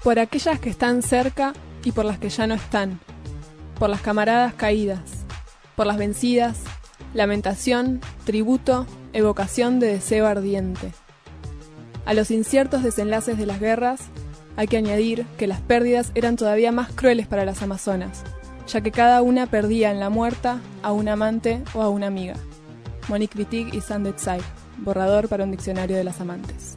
por aquellas que están cerca y por las que ya no están, por las camaradas caídas, por las vencidas, lamentación, tributo, evocación de deseo ardiente. A los inciertos desenlaces de las guerras hay que añadir que las pérdidas eran todavía más crueles para las amazonas, ya que cada una perdía en la muerta a un amante o a una amiga. Monique Wittig y Sandet Say, borrador para un diccionario de las amantes.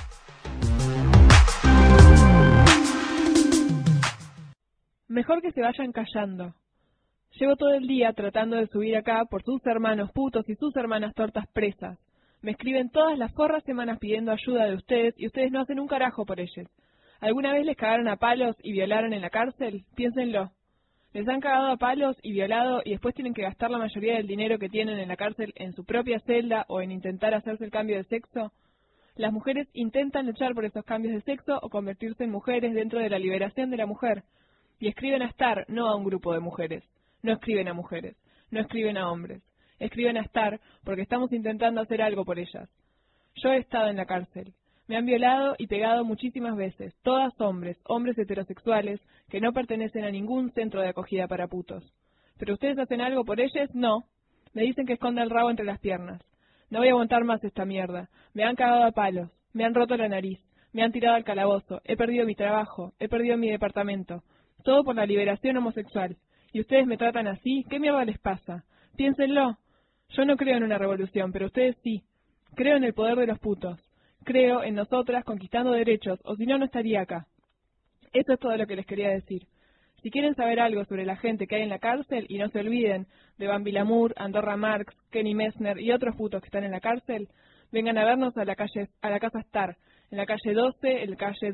Mejor que se vayan callando. Llevo todo el día tratando de subir acá por sus hermanos putos y sus hermanas tortas presas. Me escriben todas las forras semanas pidiendo ayuda de ustedes y ustedes no hacen un carajo por ellos. ¿Alguna vez les cagaron a palos y violaron en la cárcel? Piénsenlo. Les han cagado a palos y violado y después tienen que gastar la mayoría del dinero que tienen en la cárcel en su propia celda o en intentar hacerse el cambio de sexo. Las mujeres intentan luchar por esos cambios de sexo o convertirse en mujeres dentro de la liberación de la mujer. Y escriben a Star, no a un grupo de mujeres. No escriben a mujeres, no escriben a hombres. Escriben a Star porque estamos intentando hacer algo por ellas. Yo he estado en la cárcel. Me han violado y pegado muchísimas veces, todas hombres, hombres heterosexuales, que no pertenecen a ningún centro de acogida para putos. ¿Pero ustedes hacen algo por ellas? No. Me dicen que esconda el rabo entre las piernas. No voy a aguantar más esta mierda. Me han cagado a palos, me han roto la nariz, me han tirado al calabozo, he perdido mi trabajo, he perdido mi departamento. Todo por la liberación homosexual. ¿Y ustedes me tratan así? ¿Qué mierda les pasa? Piénsenlo. Yo no creo en una revolución, pero ustedes sí. Creo en el poder de los putos. Creo en nosotras conquistando derechos, o si no, no estaría acá. Eso es todo lo que les quería decir. Si quieren saber algo sobre la gente que hay en la cárcel, y no se olviden de Bambi Lamour, Andorra Marx, Kenny Messner y otros putos que están en la cárcel, vengan a vernos a la casa Star, en la calle 12, en la calle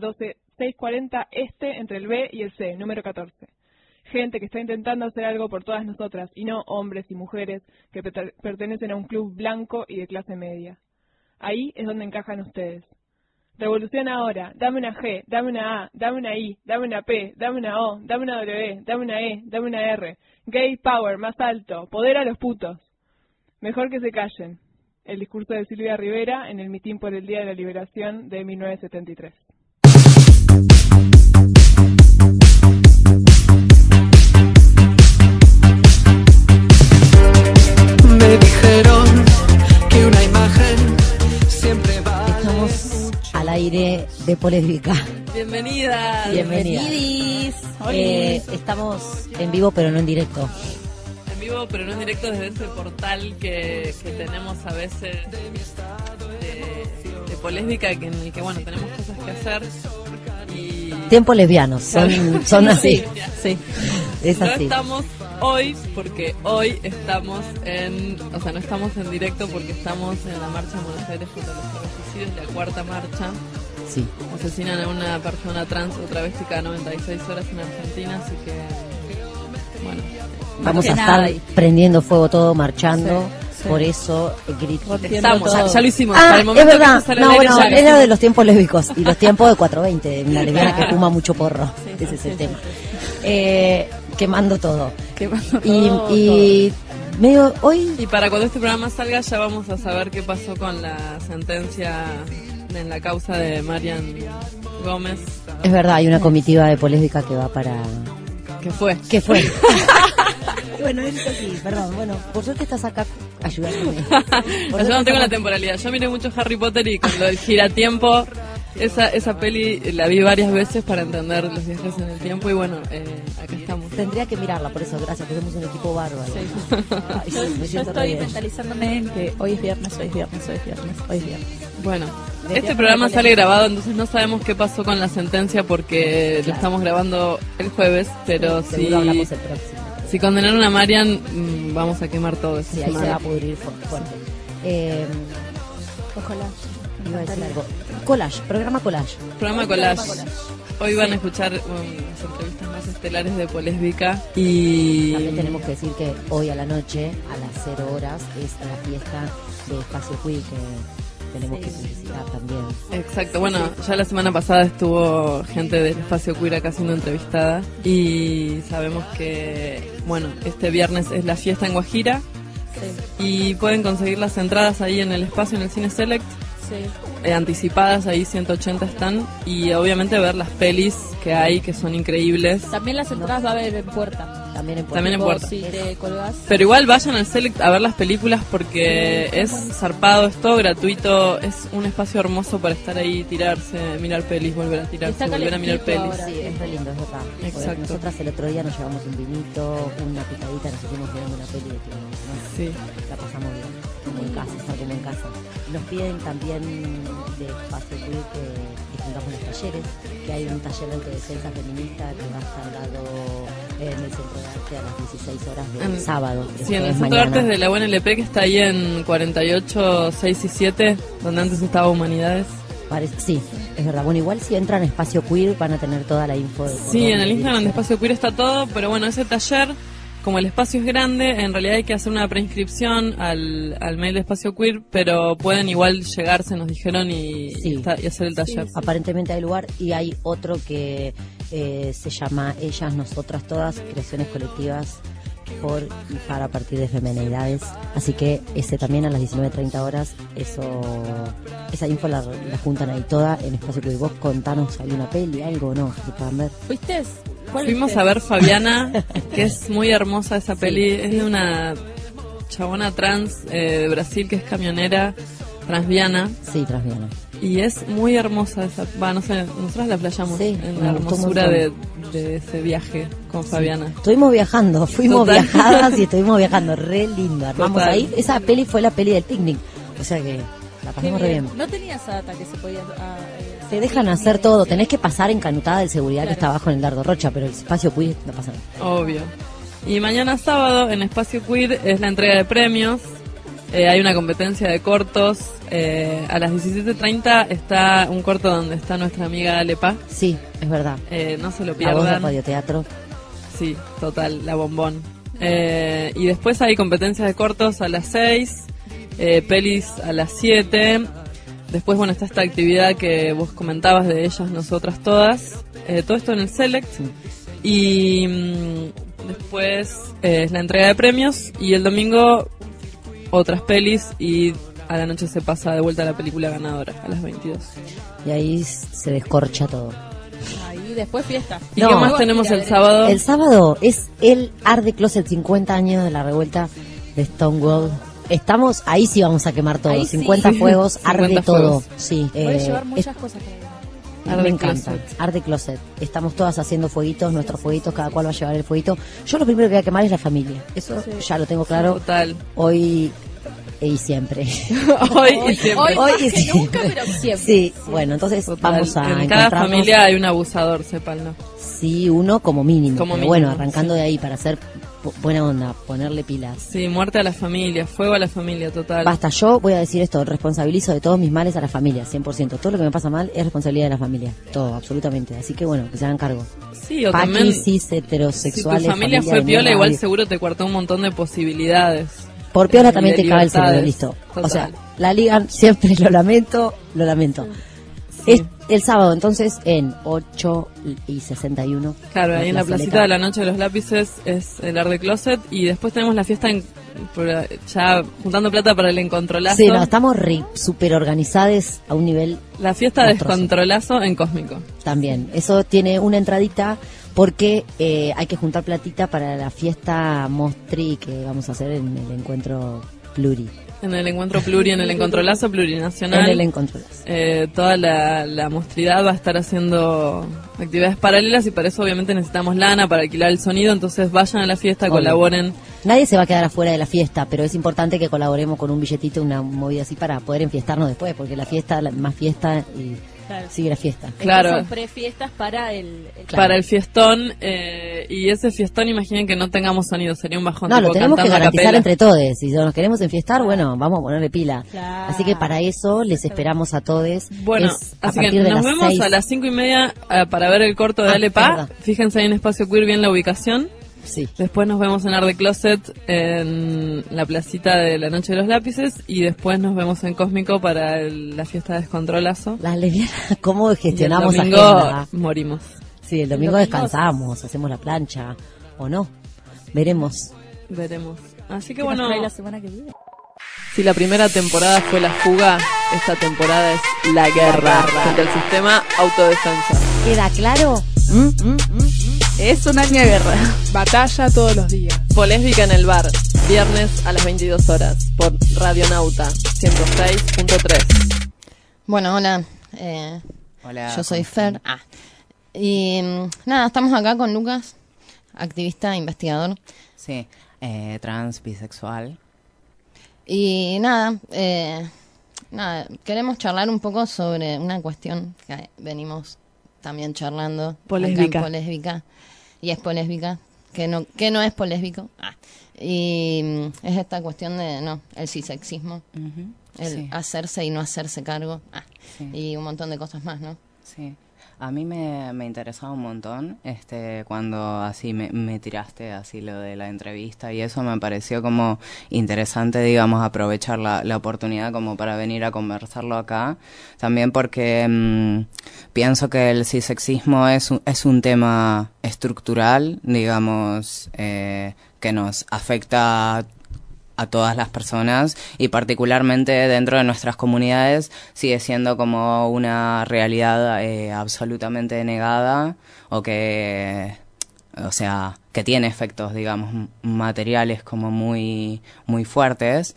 640 Este, entre el B y el C, número 14. Gente que está intentando hacer algo por todas nosotras, y no hombres y mujeres que pertenecen a un club blanco y de clase media. Ahí es donde encajan ustedes. Revolución ahora, dame una G, dame una A, dame una I, dame una P, dame una O, dame una W, dame una E, dame una R. Gay power, más alto, poder a los putos. Mejor que se callen. El discurso de Silvia Rivera en el mitin por el Día de la Liberación de 1973. Me dijeron que una imagen siempre va. Estamos al aire de Polésbica. Bienvenidas. Estamos en vivo pero no en directo. En vivo pero no en directo desde ese portal que tenemos a veces de Polésbica, en el que bueno, tenemos cosas que hacer. Y tiempos lesbianos, son así. Sí. Es no así. estamos hoy porque hoy estamos no estamos en directo porque estamos en la marcha en Buenos Aires contra los feminicidios, la cuarta marcha. Sí. Asesinan a una persona trans o travesti cada 96 horas en Argentina, así que bueno. Vamos a estar prendiendo fuego todo, marchando. Sí. Por eso grito. Ya lo hicimos. Ah, el momento es verdad. Que no, bueno, era de los tiempos lésbicos y los tiempos de 420, una lesbiana que fuma mucho porro. Sí, ese es el tema. Quemando todo. Y medio hoy. Y para cuando este programa salga ya vamos a saber qué pasó con la sentencia en la causa de Marian Gómez. Es verdad, hay una comitiva de Polésbica que va para. ¿Qué fue? Bueno, eso sí, perdón. Bueno, por suerte estás acá ayudándome. Yo no tengo la temporalidad. Yo miré mucho Harry Potter y con lo del giratiempo, esa peli la vi varias veces para entender los viajes en el tiempo y bueno, acá estamos. Tendría que mirarla, por eso, gracias, porque somos un equipo bárbaro. Sí. Ay, yo estoy mentalizándome en que hoy es viernes. Bueno, este programa sale grabado, entonces no sabemos qué pasó con la sentencia porque lo estamos grabando el jueves, pero sí, hablamos el próximo. Si condenaron a Marian, vamos a quemar todo eso. Sí, ahí se va a pudrir fuerte. Ojalá. Iba a decir algo. Programa collage. Hoy van a escuchar las entrevistas más estelares de Polésbica y también tenemos que decir que hoy a la noche, a las 0 horas, es la fiesta de Espacio Queer que tenemos que felicitar también. Exacto, bueno, ya la semana pasada estuvo gente del Espacio Queer acá siendo entrevistada y sabemos que, bueno, este viernes es la fiesta en Guajira y pueden conseguir las entradas ahí en el espacio, en el Cine Select. anticipadas, ahí 180 están, y obviamente ver las pelis que hay, que son increíbles. También las entradas va a haber en puerta. También en puerta. Si te colgás. Pero igual vayan al Select a ver las películas porque es zarpado, es todo gratuito, es un espacio hermoso para estar ahí, tirarse, mirar pelis, volver a tirarse, volver a mirar pelis. Ahora. Sí, es re lindo, es verdad. Exacto. Nosotras el otro día nos llevamos un vinito, una picadita, nos estuvimos viendo una peli de que Sí. la pasamos bien, como en casa, está como en casa. Nos piden también de espacio queer que tengamos los talleres, que hay un taller de autodefensa feminista que va a estar dado en el Centro de Arte a las 16 horas del sábado. Sí, en el Centro de Arte de la UNLP, que está ahí en 48, 6 y 7, donde antes estaba Humanidades. Sí, es verdad. Bueno, igual si entran a Espacio Queer van a tener toda la info. Sí, en el Instagram de Espacio Queer está todo, pero bueno, ese taller, como el espacio es grande, en realidad hay que hacer una preinscripción al mail de Espacio Queer, pero pueden igual llegarse, nos dijeron, y hacer el taller. Sí. Aparentemente hay lugar, y hay otro que se llama Ellas, Nosotras, Todas, Creaciones Colectivas por y para a partir de femenidades, así que ese también a las 19:30 horas, esa info la juntan ahí toda en Espacio Queer. Vos contanos, ¿hay una peli, algo o no? Que puedan ver. ¿Fuiste? Fuimos a ver Fabiana, que es muy hermosa esa peli, es de una chabona trans de Brasil que es camionera, transviana. Sí, transviana. Y es muy hermosa esa, no sé, nosotros la playamos en la hermosura de ese viaje con Fabiana. Estuvimos viajando, fuimos viajadas y estuvimos viajando, re lindo. Armamos ahí, esa peli fue la peli del picnic, o sea que la pasamos re bien. No tenías data que se podía... Te dejan hacer todo, tenés que pasar encanutada de seguridad que está abajo en el Dardo Rocha, pero el Espacio Queer no pasa nada. Obvio. Y mañana sábado en Espacio Queer es la entrega de premios. Hay una competencia de cortos. A las 17:30 está un corto donde está nuestra amiga Alepa. Sí, es verdad. No se lo La pierdan. voz del radioteatro. Sí, total, la bombón. Y después hay competencias de cortos a las 6, pelis a las 7. Después, bueno, está esta actividad que vos comentabas de Ellas, Nosotras, Todas. Todo esto en el Select. Y después es la entrega de premios. Y el domingo otras pelis. Y a la noche se pasa de vuelta a la película ganadora, a las 22. Y ahí se descorcha todo. Ahí después fiesta. ¿Y qué más tenemos el sábado? El sábado es el Art the Closet, 50 años de la revuelta de Stonewall. Estamos, ahí sí vamos a quemar todo, 50 fuegos, arde todo. Sí, voy a llevar muchas cosas para me encanta, Art the Closet. Estamos todas haciendo fueguitos, nuestros fueguitos, cada cual va a llevar el fueguito. Yo lo primero que voy a quemar es la familia, eso ya lo tengo claro. Total. Hoy y siempre. Hoy y siempre. Hoy y siempre. Nunca, pero siempre. Sí, bueno, entonces vamos a en cada familia hay un abusador, sépanlo. Sí, uno como mínimo. Como pero mínimo, bueno, arrancando de ahí para hacer buena onda, ponerle pilas. Sí, muerte a la familia, fuego a la familia, total. Basta, yo voy a decir esto, responsabilizo de todos mis males a la familia, 100%. Todo lo que me pasa mal es responsabilidad de la familia, todo, absolutamente. Así que bueno, que se hagan cargo. Sí, o Paquis, también, cis, heterosexuales. Si tu familia fue piola, igual seguro te cortó un montón de posibilidades. Por piola también te caga el cerebro, listo. Total. O sea, la ligan siempre, lo lamento. Sí. Es el sábado, entonces, en 8:61. Claro, ahí en la placita de la Noche de los Lápices es el Art the Closet. Y después tenemos la fiesta ya juntando plata para el Encontrolazo. Sí, no, estamos súper organizadas a un nivel. La fiesta de Descontrolazo en Cósmico. También, eso tiene una entradita porque hay que juntar platita para la fiesta Mostri que vamos a hacer en el encuentro Pluri. En el encuentro Pluri, en el Encontrolazo plurinacional. En el Encontrolazo. Toda la mostridad va a estar haciendo actividades paralelas y para eso obviamente necesitamos lana para alquilar el sonido, entonces vayan a la fiesta, colaboren. Nadie se va a quedar afuera de la fiesta, pero es importante que colaboremos con un billetito, una movida así para poder enfiestarnos después, porque la fiesta, más fiesta y... Claro. Sigue la fiesta. Claro. Son prefiestas para el para el fiestón, y ese fiestón, imaginen que no tengamos sonido, sería un bajón. No, lo tenemos que garantizar entre todos. Si nos queremos enfiestar, bueno, vamos a ponerle pila. Claro. Así que para eso les esperamos a todos. Bueno, así que nos vemos 6. A las 5:30 para ver el corto de Alepa. Fíjense ahí en Espacio Queer bien la ubicación. Sí. Después nos vemos en Art the Closet en la placita de la Noche de los Lápices y después nos vemos en Cósmico para la fiesta de Descontrolazo. Las lesbianas, ¿cómo gestionamos y el domingo agenda? Morimos. Sí, el domingo descansamos, hacemos la plancha o no. Veremos. Así que ¿Qué bueno. nos trae la semana que viene? Si la primera temporada fue la fuga, esta temporada es la guerra contra el sistema autodefensa. ¿Queda claro? Es un año de guerra. Batalla todos los días. Polésbica en el bar, viernes a las 22 horas, por Radionauta 106.3. Bueno, hola. Hola. Yo soy Fer. Y nada, estamos acá con Lucas, activista, investigador. Sí, trans, bisexual. Y nada, queremos charlar un poco sobre una cuestión que venimos también charlando. Polésbica. Acá en Polésbica. Y es polésbica, que no es polésbico. Y es esta cuestión de, el cisexismo. Uh-huh. El Sí. hacerse y no hacerse cargo. Sí. Y un montón de cosas más, ¿no? Sí, a mí me interesaba un montón cuando así me tiraste así lo de la entrevista y eso me pareció como interesante, digamos, aprovechar la oportunidad como para venir a conversarlo acá. También porque pienso que el cisexismo es un tema estructural, digamos, que nos afecta a todas las personas y particularmente dentro de nuestras comunidades sigue siendo como una realidad absolutamente negada que tiene efectos, digamos, materiales como muy, muy fuertes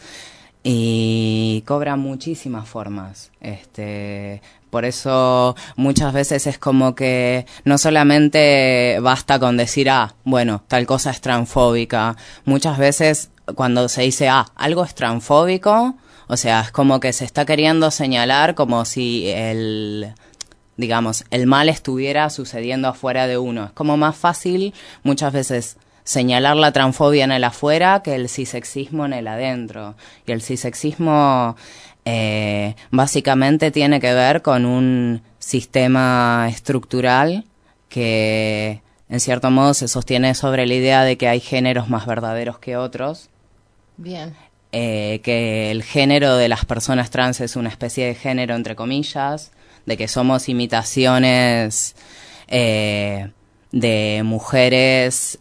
y cobra muchísimas formas. Por eso muchas veces es como que no solamente basta con decir, bueno, tal cosa es transfóbica. Muchas veces cuando se dice, algo es transfóbico, o sea, es como que se está queriendo señalar como si el mal estuviera sucediendo afuera de uno. Es como más fácil muchas veces señalar la transfobia en el afuera que el cisexismo en el adentro. Y el cisexismo básicamente tiene que ver con un sistema estructural que en cierto modo se sostiene sobre la idea de que hay géneros más verdaderos que otros. Bien. Que el género de las personas trans es una especie de género entre comillas, de que somos imitaciones de mujeres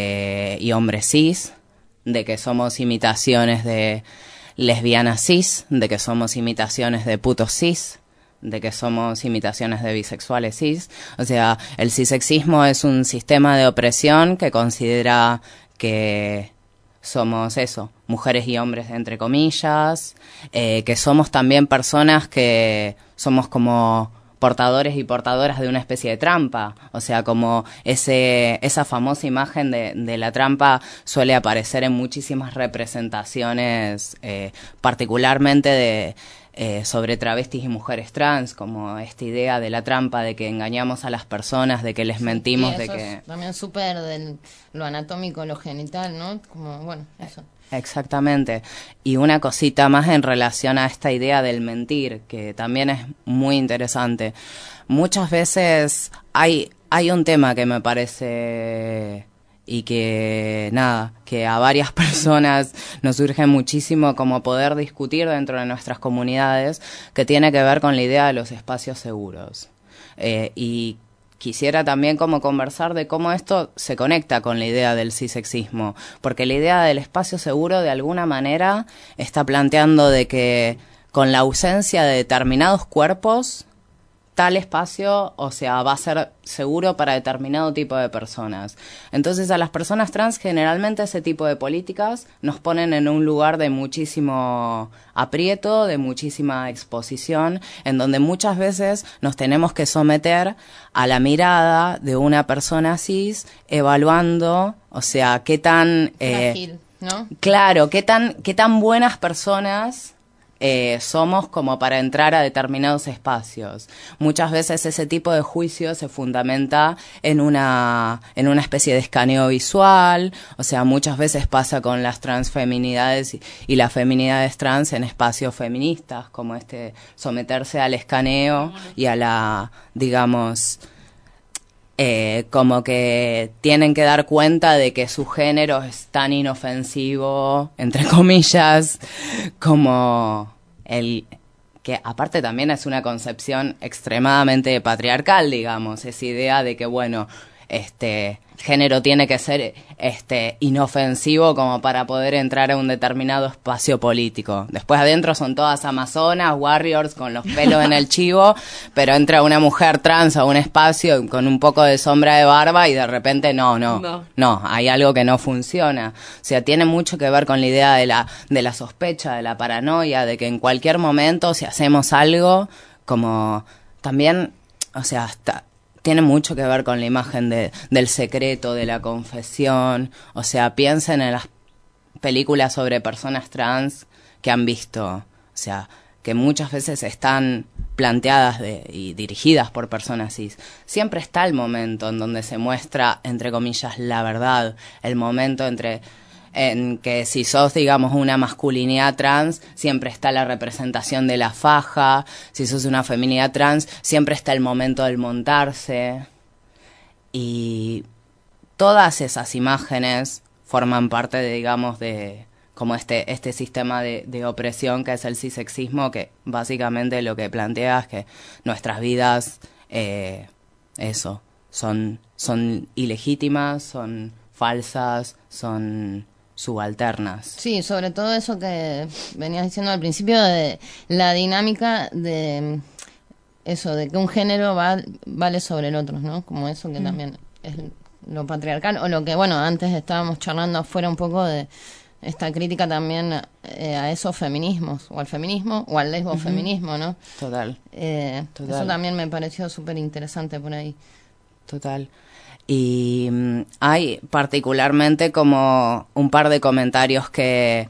y hombres cis, de que somos imitaciones de lesbianas cis, de que somos imitaciones de putos cis, de que somos imitaciones de bisexuales cis. O sea, el cisexismo es un sistema de opresión que considera que somos mujeres y hombres entre comillas, que somos también personas que somos como portadores y portadoras de una especie de trampa. O sea, como esa famosa imagen de la trampa suele aparecer en muchísimas representaciones, particularmente sobre travestis y mujeres trans, como esta idea de la trampa, de que engañamos a las personas, de que les mentimos, de que... Es también súper de lo anatómico, lo genital, ¿no? Como, bueno, eso. Exactamente. Y una cosita más en relación a esta idea del mentir, que también es muy interesante. Muchas veces hay un tema que me parece... y que a varias personas nos surge muchísimo como poder discutir dentro de nuestras comunidades, que tiene que ver con la idea de los espacios seguros. Y quisiera también como conversar de cómo esto se conecta con la idea del cisexismo, porque la idea del espacio seguro de alguna manera está planteando de que con la ausencia de determinados cuerpos, tal espacio, o sea, va a ser seguro para determinado tipo de personas. Entonces, a las personas trans, generalmente ese tipo de políticas nos ponen en un lugar de muchísimo aprieto, de muchísima exposición, en donde muchas veces nos tenemos que someter a la mirada de una persona cis, evaluando, o sea, qué tan... Frágil, ¿no? Claro, qué tan buenas personas... somos como para entrar a determinados espacios. Muchas veces ese tipo de juicio se fundamenta en una especie de escaneo visual, o sea, muchas veces pasa con las transfeminidades y las feminidades trans en espacios feministas, como someterse al escaneo y a la, digamos... como que tienen que dar cuenta de que su género es tan inofensivo, entre comillas, como que aparte también es una concepción extremadamente patriarcal, digamos, esa idea de que, bueno, género tiene que ser inofensivo como para poder entrar a un determinado espacio político. Después adentro son todas amazonas, warriors con los pelos en el chivo, pero entra una mujer trans a un espacio con un poco de sombra de barba y de repente no, hay algo que no funciona. O sea, tiene mucho que ver con la idea de la sospecha, de la paranoia, de que en cualquier momento si hacemos algo, como también, o sea, tiene mucho que ver con la imagen del secreto, de la confesión. O sea, piensen en las películas sobre personas trans que han visto. O sea, que muchas veces están planteadas y dirigidas por personas cis. Siempre está el momento en donde se muestra, entre comillas, la verdad. El momento en que si sos, digamos, una masculinidad trans, siempre está la representación de la faja. Si sos una feminidad trans, siempre está el momento del montarse. Y todas esas imágenes forman parte de, digamos, de como este sistema de opresión que es el cisexismo, que básicamente lo que plantea es que nuestras vidas, son ilegítimas, son falsas, son subalternas. Sí, sobre todo eso que venías diciendo al principio de la dinámica de eso, de que un género vale sobre el otro, ¿no? Como eso que también es lo patriarcal, o lo que, bueno, antes estábamos charlando afuera un poco de esta crítica también a esos feminismos, o al feminismo, o al lesbofeminismo, ¿no? Total. Eso también me pareció súper interesante por ahí. Total. Y hay particularmente como un par de comentarios que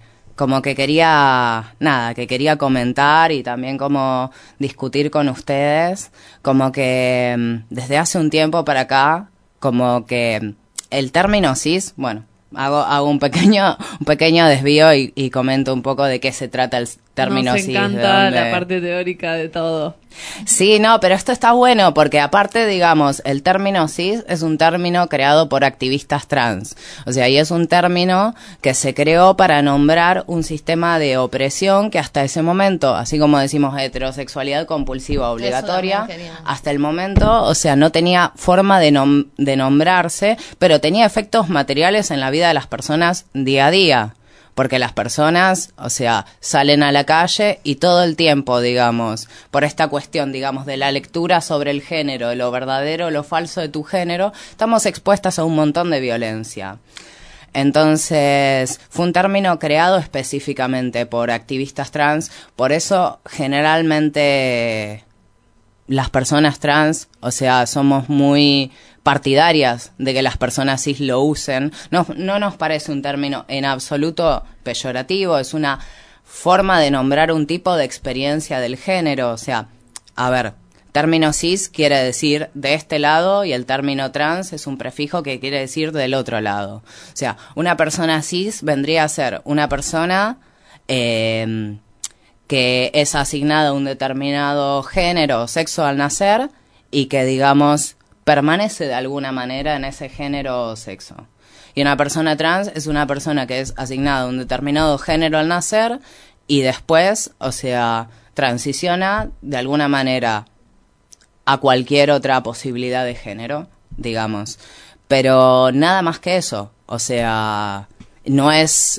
quería comentar y también como discutir con ustedes, como que desde hace un tiempo para acá, como que el término cis, bueno, hago un pequeño desvío y comento un poco de qué se trata el término cis. Nos encanta la parte teórica de todo. Sí, no, pero esto está bueno porque aparte, digamos, el término cis es un término creado por activistas trans. O sea, y es un término que se creó para nombrar un sistema de opresión que hasta ese momento, así como decimos heterosexualidad compulsiva obligatoria, hasta el momento, o sea, no tenía forma de nombrarse, pero tenía efectos materiales en la vida de las personas día a día. Porque las personas, o sea, salen a la calle y todo el tiempo, digamos, por esta cuestión, digamos, de la lectura sobre el género, de lo verdadero, lo falso de tu género, estamos expuestas a un montón de violencia. Entonces, fue un término creado específicamente por activistas trans, por eso generalmente las personas trans, o sea, somos muy partidarias de que las personas cis lo usen. No nos parece un término en absoluto peyorativo, es una forma de nombrar un tipo de experiencia del género. O sea, a ver, término cis quiere decir de este lado y el término trans es un prefijo que quiere decir del otro lado. O sea, una persona cis vendría a ser una persona que es asignada a un determinado género o sexo al nacer y que, digamos, permanece de alguna manera en ese género o sexo. Y una persona trans es una persona que es asignada a un determinado género al nacer y después, o sea, transiciona de alguna manera a cualquier otra posibilidad de género, digamos. Pero nada más que eso. O sea, no es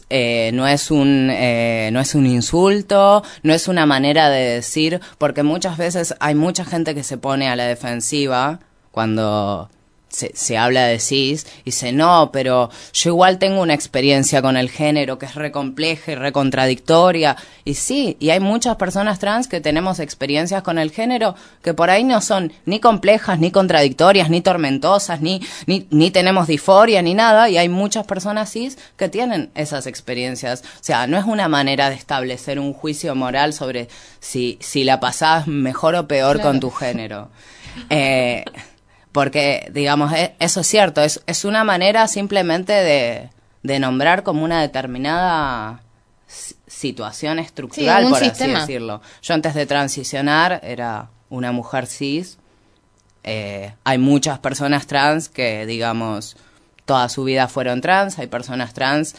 un insulto, no es una manera de decir, porque muchas veces hay mucha gente que se pone a la defensiva cuando se habla de cis y dice, no, pero yo igual tengo una experiencia con el género que es re compleja y re contradictoria. Y sí, y hay muchas personas trans que tenemos experiencias con el género que por ahí no son ni complejas, ni contradictorias, ni tormentosas, ni tenemos disforia, ni nada. Y hay muchas personas cis que tienen esas experiencias. O sea, no es una manera de establecer un juicio moral sobre si la pasás mejor o peor con tu género. Porque, digamos, eso es cierto, es una manera simplemente de nombrar como una determinada situación estructural, por sistema. Así decirlo. Yo antes de transicionar era una mujer cis. Hay muchas personas trans que, digamos, toda su vida fueron trans. Hay personas trans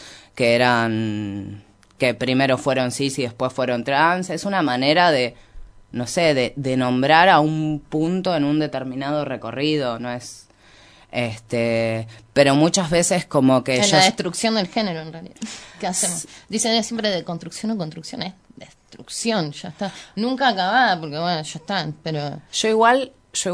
que primero fueron cis y después fueron trans. Es una manera de nombrar a un punto en un determinado recorrido, no es Pero muchas veces como que Es la destrucción del género, en realidad. ¿Qué hacemos? Dicen siempre de construcción o construcción, es destrucción, ya está. Nunca acabada, porque bueno, ya está, pero... Yo igual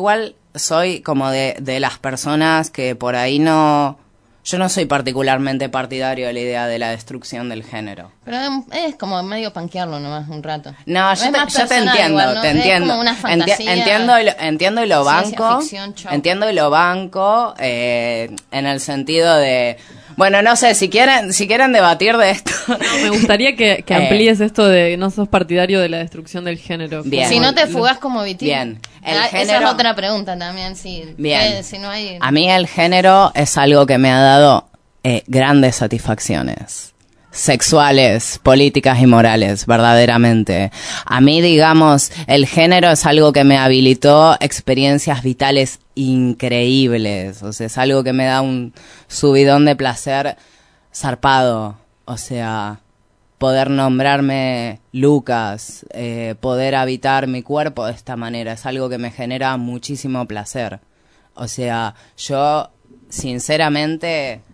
soy como de las personas que por ahí no... Yo no soy particularmente partidario de la idea de la destrucción del género. Pero es como medio panquearlo nomás un rato. No, yo te entiendo, igual, ¿no? te entiendo. Es como una fantasía. Entiendo y lo banco. Ficción, Entiendo y lo banco en el sentido de... Bueno, no sé, si quieren debatir de esto... No, me gustaría que amplíes esto de no sos partidario de la destrucción del género. Bien. Si no te fugás como Vitín. Bien. Esa es otra pregunta también. Bien. Si no hay... A mí el género es algo que me ha dado grandes satisfacciones. Sexuales, políticas y morales, verdaderamente. A mí, digamos, el género es algo que me habilitó experiencias vitales increíbles. O sea, es algo que me da un subidón de placer zarpado. O sea, poder nombrarme Lucas, poder habitar mi cuerpo de esta manera, es algo que me genera muchísimo placer. O sea, yo, sinceramente...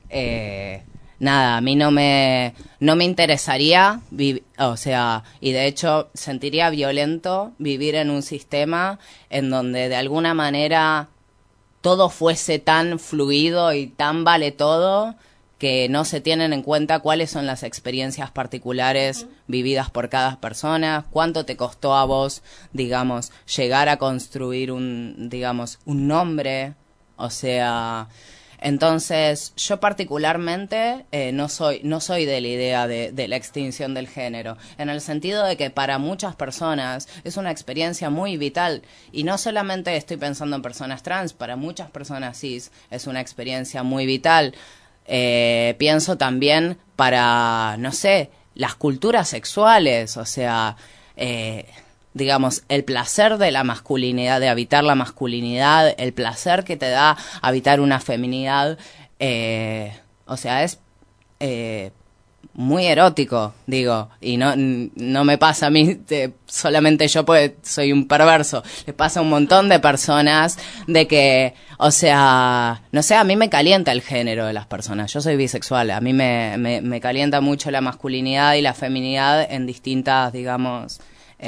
nada, a mí no me interesaría, o sea, y de hecho sentiría violento vivir en un sistema en donde de alguna manera todo fuese tan fluido y tan vale todo que no se tienen en cuenta cuáles son las experiencias particulares vividas por cada persona, cuánto te costó a vos, digamos, llegar a construir un nombre, o sea... Entonces, yo particularmente no soy de la idea de la extinción del género, en el sentido de que para muchas personas es una experiencia muy vital, y no solamente estoy pensando en personas trans, para muchas personas cis es una experiencia muy vital. Pienso también para, no sé, las culturas sexuales, o sea... digamos, el placer de la masculinidad, de habitar la masculinidad, el placer que te da habitar una feminidad, o sea, es muy erótico, digo, y no me pasa a mí, solamente yo pues soy un perverso, le pasa a un montón de personas de que, o sea, no sé, a mí me calienta el género de las personas, yo soy bisexual, a mí me calienta mucho la masculinidad y la feminidad en distintas, digamos...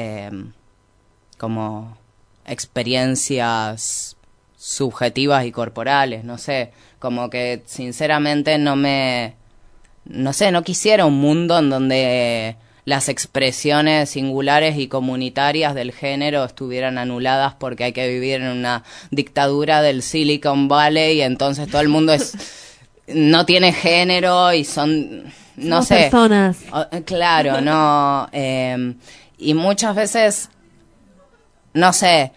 como experiencias subjetivas y corporales, no sé, como que sinceramente no quisiera un mundo en donde las expresiones singulares y comunitarias del género estuvieran anuladas porque hay que vivir en una dictadura del Silicon Valley y entonces todo el mundo no tiene género y son, no Somos sé, personas. Claro, no, y muchas veces, no sé,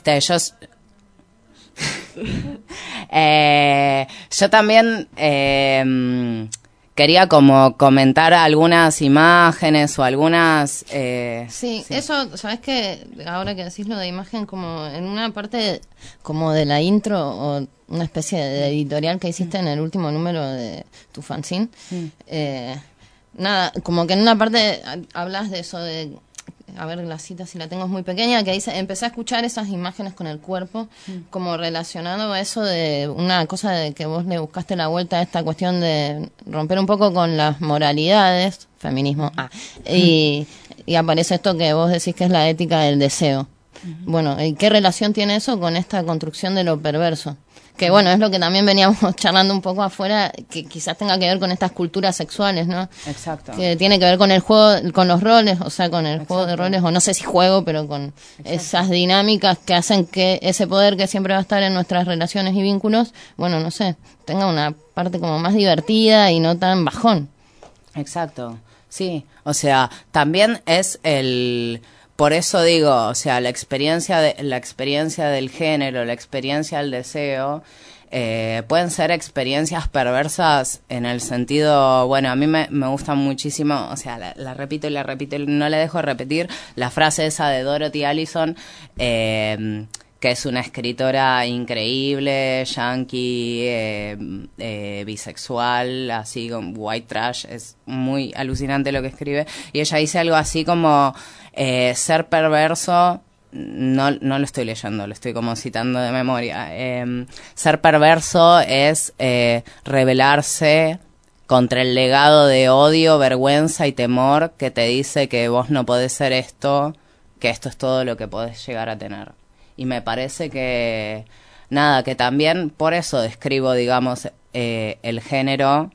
yo también quería como comentar algunas imágenes o algunas... Sí, eso, ¿sabes qué? Ahora que decís lo de imagen, como en una parte como de la intro o una especie de editorial que hiciste en el último número de tu fanzine, nada, como que en una parte hablas de eso de... A ver, la cita si la tengo es muy pequeña, que dice, empecé a escuchar esas imágenes con el cuerpo, como relacionado a eso de una cosa de que vos le buscaste la vuelta a esta cuestión de romper un poco con las moralidades, feminismo, y aparece esto que vos decís que es la ética del deseo. Bueno, ¿y qué relación tiene eso con esta construcción de lo perverso? Que bueno, es lo que también veníamos charlando un poco afuera, que quizás tenga que ver con estas culturas sexuales, ¿no? Exacto. Que tiene que ver con el juego, con los roles, o sea, con el juego de roles, o no sé si juego, pero con esas dinámicas que hacen que ese poder que siempre va a estar en nuestras relaciones y vínculos, bueno, no sé, tenga una parte como más divertida y no tan bajón. Exacto, sí, o sea, también es por eso digo, o sea, la experiencia del género, la experiencia del deseo, pueden ser experiencias perversas en el sentido, bueno, a mí me gusta muchísimo, o sea, la repito y la repito, no le dejo repetir la frase esa de Dorothy Allison, que es una escritora increíble, yankee, bisexual, así con white trash, es muy alucinante lo que escribe, y ella dice algo así como, ser perverso no lo estoy leyendo, lo estoy como citando de memoria. Ser perverso es rebelarse contra el legado de odio, vergüenza y temor que te dice que vos no podés ser esto, que esto es todo lo que podés llegar a tener. Y me parece que, nada, que también por eso describo, digamos, el género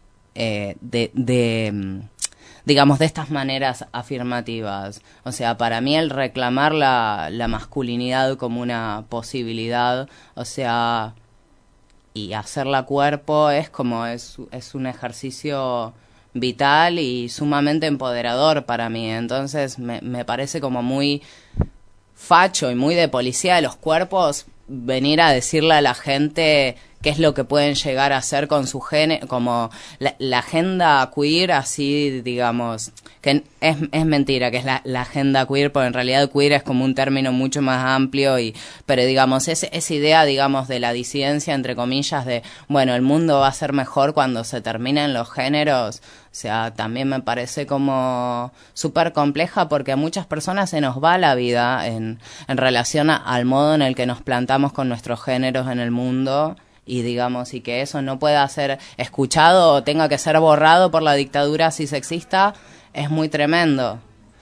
digamos, de estas maneras afirmativas. O sea, para mí el reclamar la masculinidad como una posibilidad, o sea, y hacerla cuerpo es como, es un ejercicio vital y sumamente empoderador para mí. Entonces me parece como muy facho y muy de policía de los cuerpos venir a decirle a la gente qué es lo que pueden llegar a hacer con su género, como la agenda queer, así, digamos, que es mentira que es la agenda queer, porque en realidad queer es como un término mucho más amplio, pero digamos, esa idea, digamos, de la disidencia, entre comillas, de, bueno, el mundo va a ser mejor cuando se terminen los géneros, o sea, también me parece como súper compleja, porque a muchas personas se nos va la vida en relación al modo en el que nos plantamos con nuestros géneros en el mundo, y digamos, y que eso no pueda ser escuchado o tenga que ser borrado por la dictadura cisexista, es muy tremendo.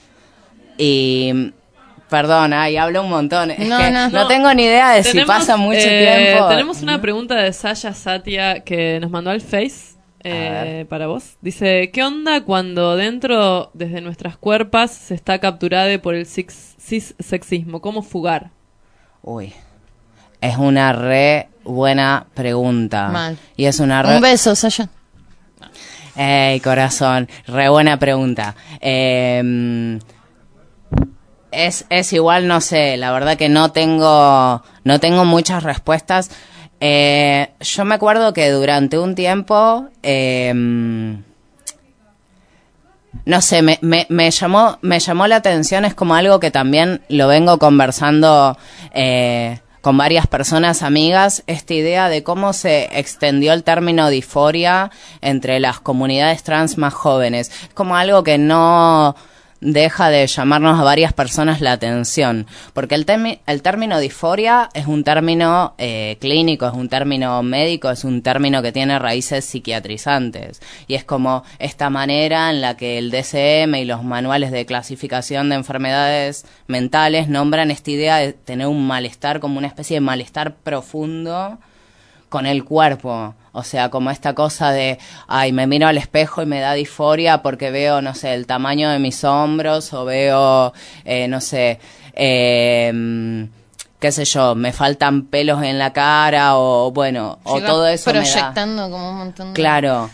Y perdón, hablo un montón. No tengo ni idea de si pasa mucho tiempo. Tenemos una pregunta de Saya Satia que nos mandó al Face para vos. Dice, ¿qué onda cuando dentro, desde nuestras cuerpos, se está capturada por el cis-sexismo? ¿Cómo fugar? Uy, es una re buena pregunta. Mal. Y es una Un beso, Saya. Ey, corazón, re buena pregunta. Es igual, no sé, la verdad que no tengo muchas respuestas. Yo me acuerdo que durante un tiempo, no sé, me llamó la atención, es como algo que también lo vengo conversando con varias personas amigas, esta idea de cómo se extendió el término disforia entre las comunidades trans más jóvenes. Es como algo que no deja de llamarnos a varias personas la atención, porque el término disforia es un término clínico, es un término médico, es un término que tiene raíces psiquiatrizantes, y es como esta manera en la que el DSM y los manuales de clasificación de enfermedades mentales nombran esta idea de tener un malestar, como una especie de malestar profundo con el cuerpo. O sea, como esta cosa de, ay, me miro al espejo y me da disforia porque veo, no sé, el tamaño de mis hombros, o veo, no sé, qué sé yo, me faltan pelos en la cara, o bueno, o todo eso proyectando como un montón de... Claro,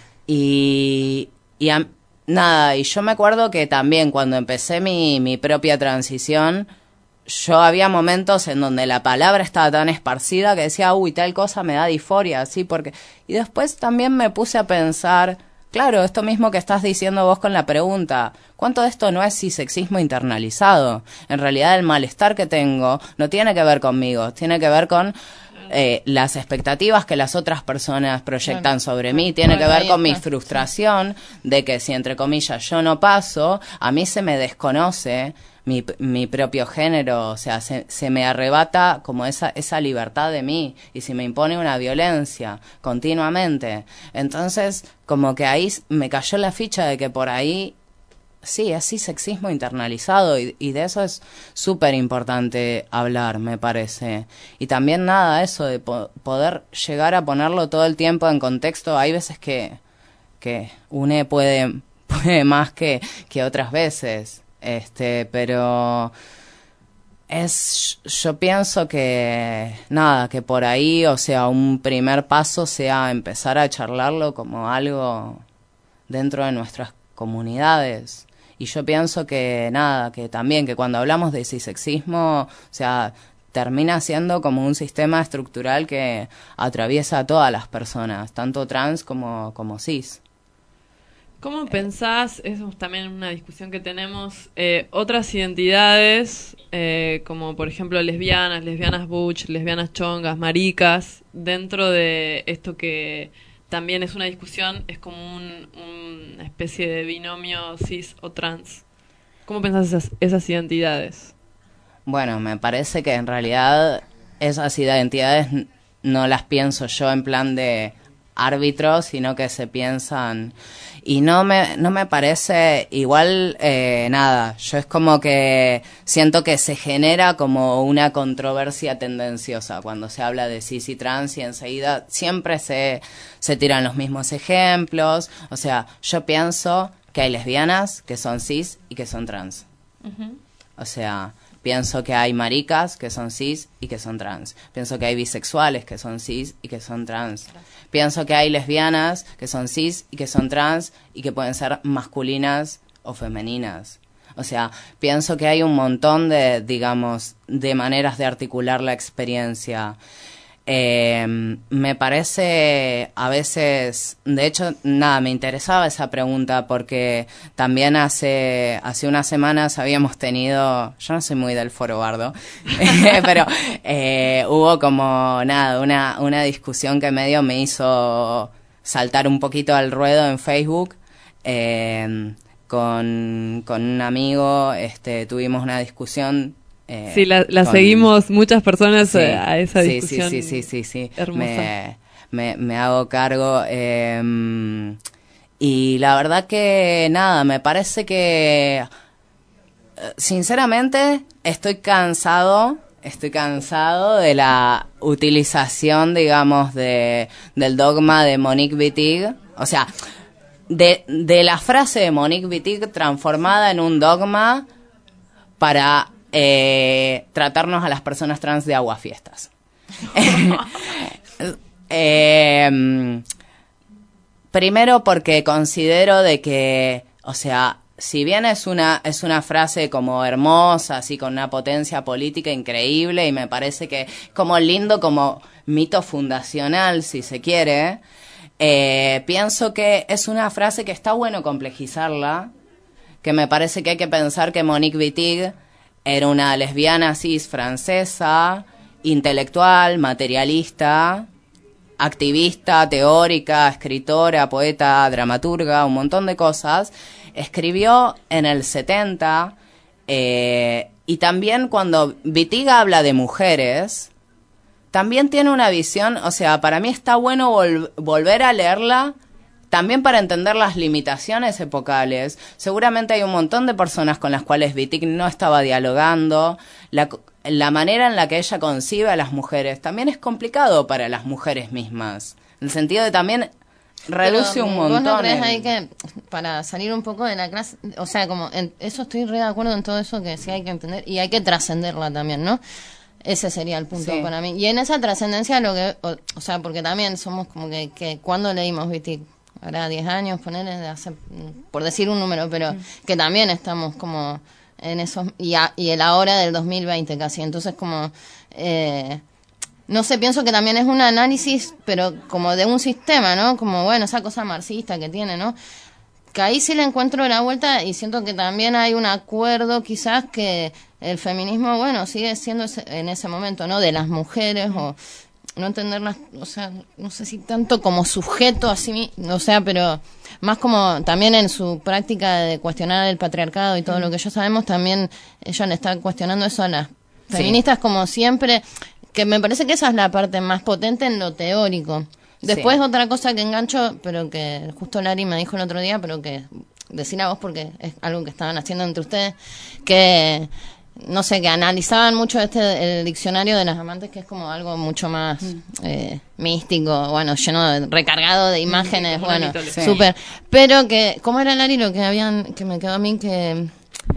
nada, y yo me acuerdo que también cuando empecé mi propia transición, yo había momentos en donde la palabra estaba tan esparcida que decía, uy, tal cosa me da disforia, así, porque... Y después también me puse a pensar, claro, esto mismo que estás diciendo vos con la pregunta, ¿cuánto de esto no es cisexismo internalizado? En realidad el malestar que tengo no tiene que ver conmigo, tiene que ver con las expectativas que las otras personas proyectan sobre mí, tiene que ver con mi frustración de que si, entre comillas, yo no paso, a mí se me desconoce mi propio género, o sea, se me arrebata como esa libertad de mí, y se me impone una violencia continuamente. Entonces, como que ahí me cayó la ficha de que por ahí, sí, es sexismo internalizado, y de eso es súper importante hablar, me parece. Y también nada, eso de poder llegar a ponerlo todo el tiempo en contexto. Hay veces que uno puede más que otras veces. Pero yo pienso que nada, que por ahí, o sea, un primer paso sea empezar a charlarlo como algo dentro de nuestras comunidades. Y yo pienso que nada, que también que cuando hablamos de cisexismo, o sea, termina siendo como un sistema estructural que atraviesa a todas las personas, tanto trans como cis. ¿Cómo pensás, eso es también una discusión que tenemos, otras identidades, como por ejemplo lesbianas butch, lesbianas chongas, maricas, dentro de esto que también es una discusión, es como una especie de binomio cis o trans? ¿Cómo pensás esas identidades? Bueno, me parece que en realidad esas identidades no las pienso yo en plan de árbitro, sino que se piensan... Y no me parece igual, nada, yo es como que siento que se genera como una controversia tendenciosa cuando se habla de cis y trans, y enseguida siempre se tiran los mismos ejemplos. O sea, yo pienso que hay lesbianas que son cis y que son trans. O sea, pienso que hay maricas que son cis y que son trans. Pienso que hay bisexuales que son cis y que son trans. Pienso que hay lesbianas que son cis y que son trans y que pueden ser masculinas o femeninas. O sea, pienso que hay un montón de, digamos, de maneras de articular la experiencia. Me parece a veces, de hecho, nada, me interesaba esa pregunta porque también hace unas semanas habíamos tenido, yo no soy muy del foro bardo, pero hubo como nada, una discusión que medio me hizo saltar un poquito al ruedo en Facebook. Con un amigo tuvimos una discusión. Sí, la seguimos muchas personas sí, a esa discusión. Sí. Hermosa. Me hago cargo. Y la verdad que nada, me parece que sinceramente estoy cansado de la utilización, digamos, del dogma de Monique Wittig. O sea, de la frase de Monique Wittig transformada en un dogma para tratarnos a las personas trans de aguafiestas. Primero porque considero de que, o sea, si bien es una frase como hermosa, así con una potencia política increíble, y me parece que como lindo como mito fundacional, si se quiere, pienso que es una frase que está bueno complejizarla, que me parece que hay que pensar que Monique Wittig era una lesbiana cis francesa, intelectual, materialista, activista, teórica, escritora, poeta, dramaturga, un montón de cosas. Escribió en el 70, y también cuando Wittig habla de mujeres, también tiene una visión, o sea, para mí está bueno volver a leerla, también para entender las limitaciones epocales. Seguramente hay un montón de personas con las cuales Wittig no estaba dialogando. La manera en la que ella concibe a las mujeres también es complicado para las mujeres mismas. En el sentido de también reduce un montón. ¿Vos no crees ahí que para salir un poco de la clase, o sea, como eso estoy re de acuerdo en todo eso, que sí hay que entender y hay que trascenderla también, ¿no? Ese sería el punto para mí. Y en esa trascendencia lo que, o sea, porque también somos como que ¿cuándo leímos Wittig? Ahora 10 años, ponerle de hace, por decir un número, pero que también estamos como en esos, y el ahora del 2020 casi, entonces como, no sé, pienso que también es un análisis, pero como de un sistema, ¿no? Como, bueno, esa cosa marxista que tiene, ¿no? Que ahí sí le encuentro la vuelta y siento que también hay un acuerdo quizás que el feminismo, bueno, sigue siendo en ese momento, ¿no? De las mujeres o no entenderlas, o sea, no sé si tanto como sujeto así, o sea, pero más como también en su práctica de cuestionar el patriarcado y todo lo que ya sabemos, también ella le está cuestionando eso a las feministas como siempre, que me parece que esa es la parte más potente en lo teórico. Después otra cosa que engancho, pero que justo Lari me dijo el otro día, pero que decir a vos porque es algo que estaban haciendo entre ustedes, que no sé, que analizaban mucho el diccionario de las amantes, que es como algo mucho más místico, bueno, recargado de imágenes, bueno, súper. Pero que, ¿cómo era, Lari, lo que me quedó a mí que...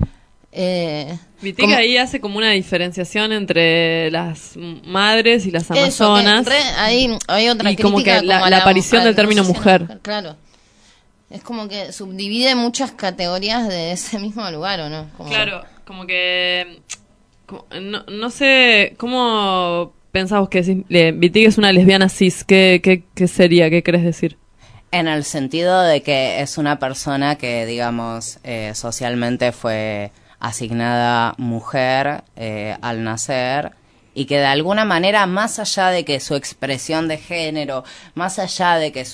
Wittig ahí hace como una diferenciación entre las madres y las amazonas. Ahí hay otra y crítica. Como que la aparición del término mujer. Claro. Es como que subdivide muchas categorías de ese mismo lugar, ¿o no? Como... Claro, como que... no sé, ¿cómo pensás que Wittig es una lesbiana cis? ¿Qué sería? ¿Qué querés decir? En el sentido de que es una persona que, digamos, socialmente fue asignada mujer al nacer, y que de alguna manera, más allá de que su expresión de género, más allá de que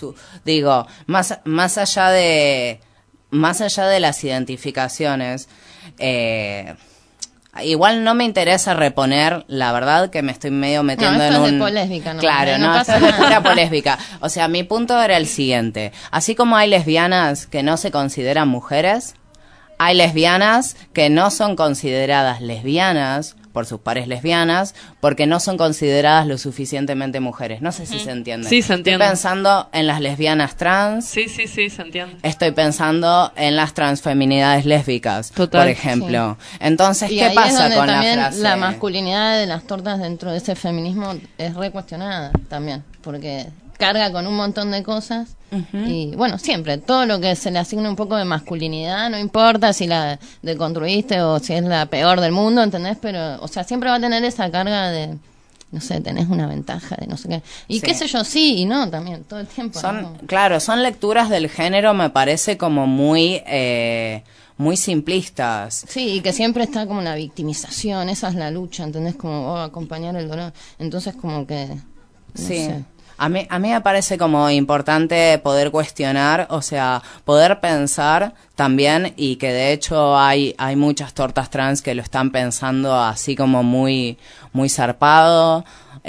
más allá de las identificaciones, igual no me interesa reponer, la verdad que me estoy medio metiendo esto en es un... de polésbica, ¿no? Claro, No no, pasa esto es de nada. pura polésbica. O sea, mi punto era el siguiente. Así como hay lesbianas que no se consideran mujeres, hay lesbianas que no son consideradas lesbianas por sus pares lesbianas porque no son consideradas lo suficientemente mujeres. No sé si se entiende. Sí, se entiende. Estoy pensando en las lesbianas trans. Sí, se entiende. Estoy pensando en las transfeminidades lésbicas, Total, por ejemplo. Entonces, Y ¿qué ahí es pasa donde con la también frase? la masculinidad de las tortas dentro de ese feminismo es recuestionada también, porque carga con un montón de cosas. Y bueno, siempre, todo lo que se le asigna un poco de masculinidad, no importa si la deconstruiste o si es la peor del mundo, ¿entendés? Pero, o sea, siempre va a tener esa carga de, no sé, tenés una ventaja de no sé qué. Y Sí. qué sé yo, sí y no también, todo el tiempo. ¿no? Claro, son lecturas del género, me parece como muy simplistas. Sí, y que siempre está como una victimización, esa es la lucha, ¿entendés? Como acompañar el dolor. Entonces como que... no Sí. sé. A mí me parece como importante poder cuestionar, o sea, poder pensar también, y que de hecho hay muchas tortas trans que lo están pensando así como muy zarpado.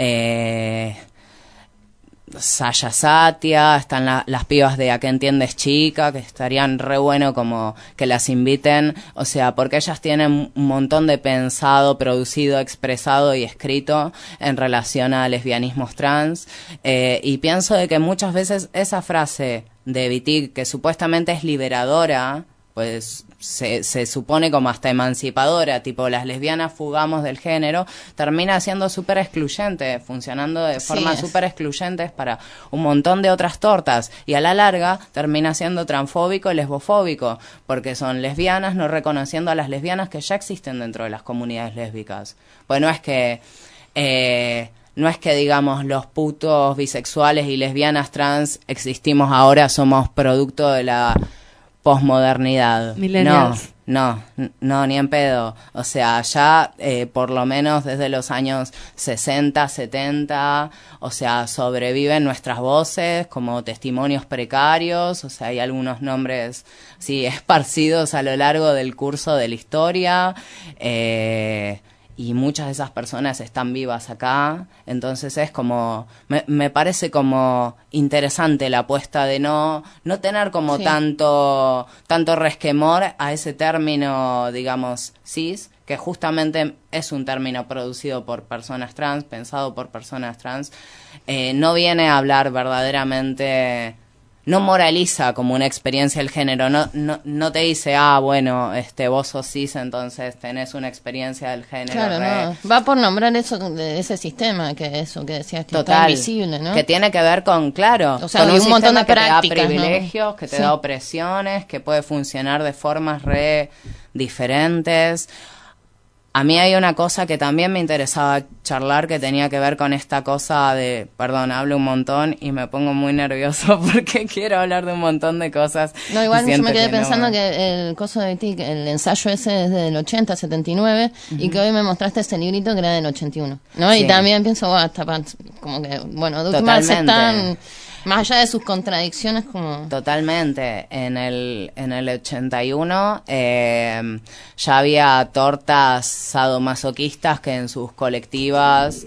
Saya Satya, están las pibas de ¿A qué entiendes, chica? Que estarían re bueno como que las inviten, o sea, porque ellas tienen un montón de pensado, producido, expresado y escrito en relación a lesbianismos trans, y pienso de que muchas veces esa frase de Wittig, que supuestamente es liberadora, pues se supone como hasta emancipadora, tipo las lesbianas fugamos del género, termina siendo súper excluyente, funcionando de formas súper excluyentes para un montón de otras tortas, y a la larga termina siendo transfóbico y lesbofóbico, porque son lesbianas no reconociendo a las lesbianas que ya existen dentro de las comunidades lésbicas. Pues no es que digamos los putos bisexuales y lesbianas trans existimos ahora, somos producto de la posmodernidad. Millennials. No, ni en pedo. O sea, ya por lo menos desde los años 60, 70, o sea, sobreviven nuestras voces como testimonios precarios, o sea, hay algunos nombres, sí, esparcidos a lo largo del curso de la historia, y muchas de esas personas están vivas acá, entonces es como, me parece como interesante la apuesta de no tener como tanto resquemor a ese término, digamos, cis, que justamente es un término producido por personas trans, pensado por personas trans, no viene a hablar verdaderamente... No moraliza como una experiencia del género, no te dice, bueno, vos sos cis, entonces tenés una experiencia del género. Claro, no. Va por nombrar eso de ese sistema, que eso que decías que está invisible, ¿no? Que tiene que ver con, claro, o sea, con un montón de prácticas, que te da privilegios, ¿no? que te da opresiones, que puede funcionar de formas re diferentes. A mí hay una cosa que también me interesaba charlar, que tenía que ver con esta cosa de... Perdón, hablo un montón y me pongo muy nervioso porque quiero hablar de un montón de cosas. No, igual yo me quedé pensando no... que el coso de Wittig, el ensayo ese es del 80, 79, y que hoy me mostraste ese librito que era del 81, ¿no? Sí. Y también pienso, como que, bueno, Duckman se están... Más allá de sus contradicciones, como... Totalmente. En el 81 ya había tortas sadomasoquistas que en sus colectivas,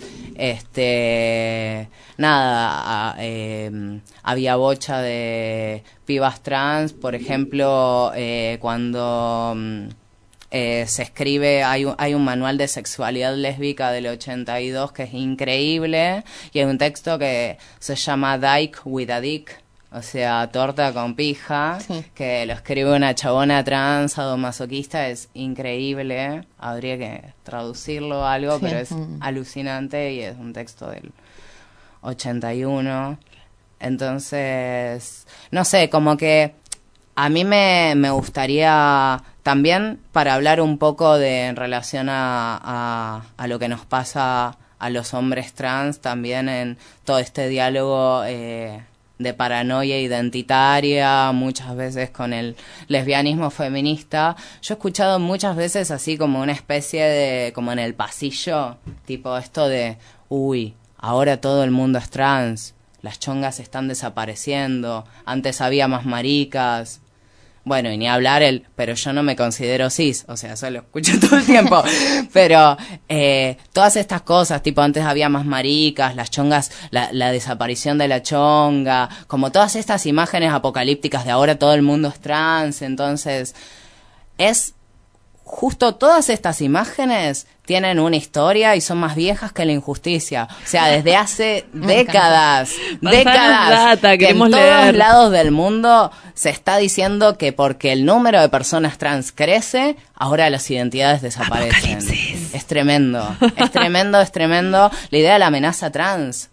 había bocha de pibas trans, por ejemplo, cuando... se escribe, hay un manual de sexualidad lésbica del 82 que es increíble, y hay un texto que se llama Dyke with a Dick, o sea, torta con pija, que lo escribe una chabona trans sadomasoquista, es increíble, habría que traducirlo o algo, pero es alucinante, y es un texto del 81. Entonces, no sé, como que a mí me gustaría también, para hablar un poco en relación a lo que nos pasa a los hombres trans, también en todo este diálogo de paranoia identitaria, muchas veces con el lesbianismo feminista. Yo he escuchado muchas veces así como una especie de, como en el pasillo, tipo esto de, ahora todo el mundo es trans, las chongas están desapareciendo, antes había más maricas. Bueno, y ni hablar pero yo no me considero cis, o sea, eso lo escucho todo el tiempo, pero todas estas cosas, tipo antes había más maricas, las chongas, la desaparición de la chonga, como todas estas imágenes apocalípticas de ahora todo el mundo es trans, entonces es justo todas estas imágenes tienen una historia y son más viejas que la injusticia. O sea, desde hace décadas, que en todos lados del mundo se está diciendo que porque el número de personas trans crece, ahora las identidades desaparecen. Apocalipsis. Es tremendo, es tremendo, es tremendo. La idea de la amenaza trans.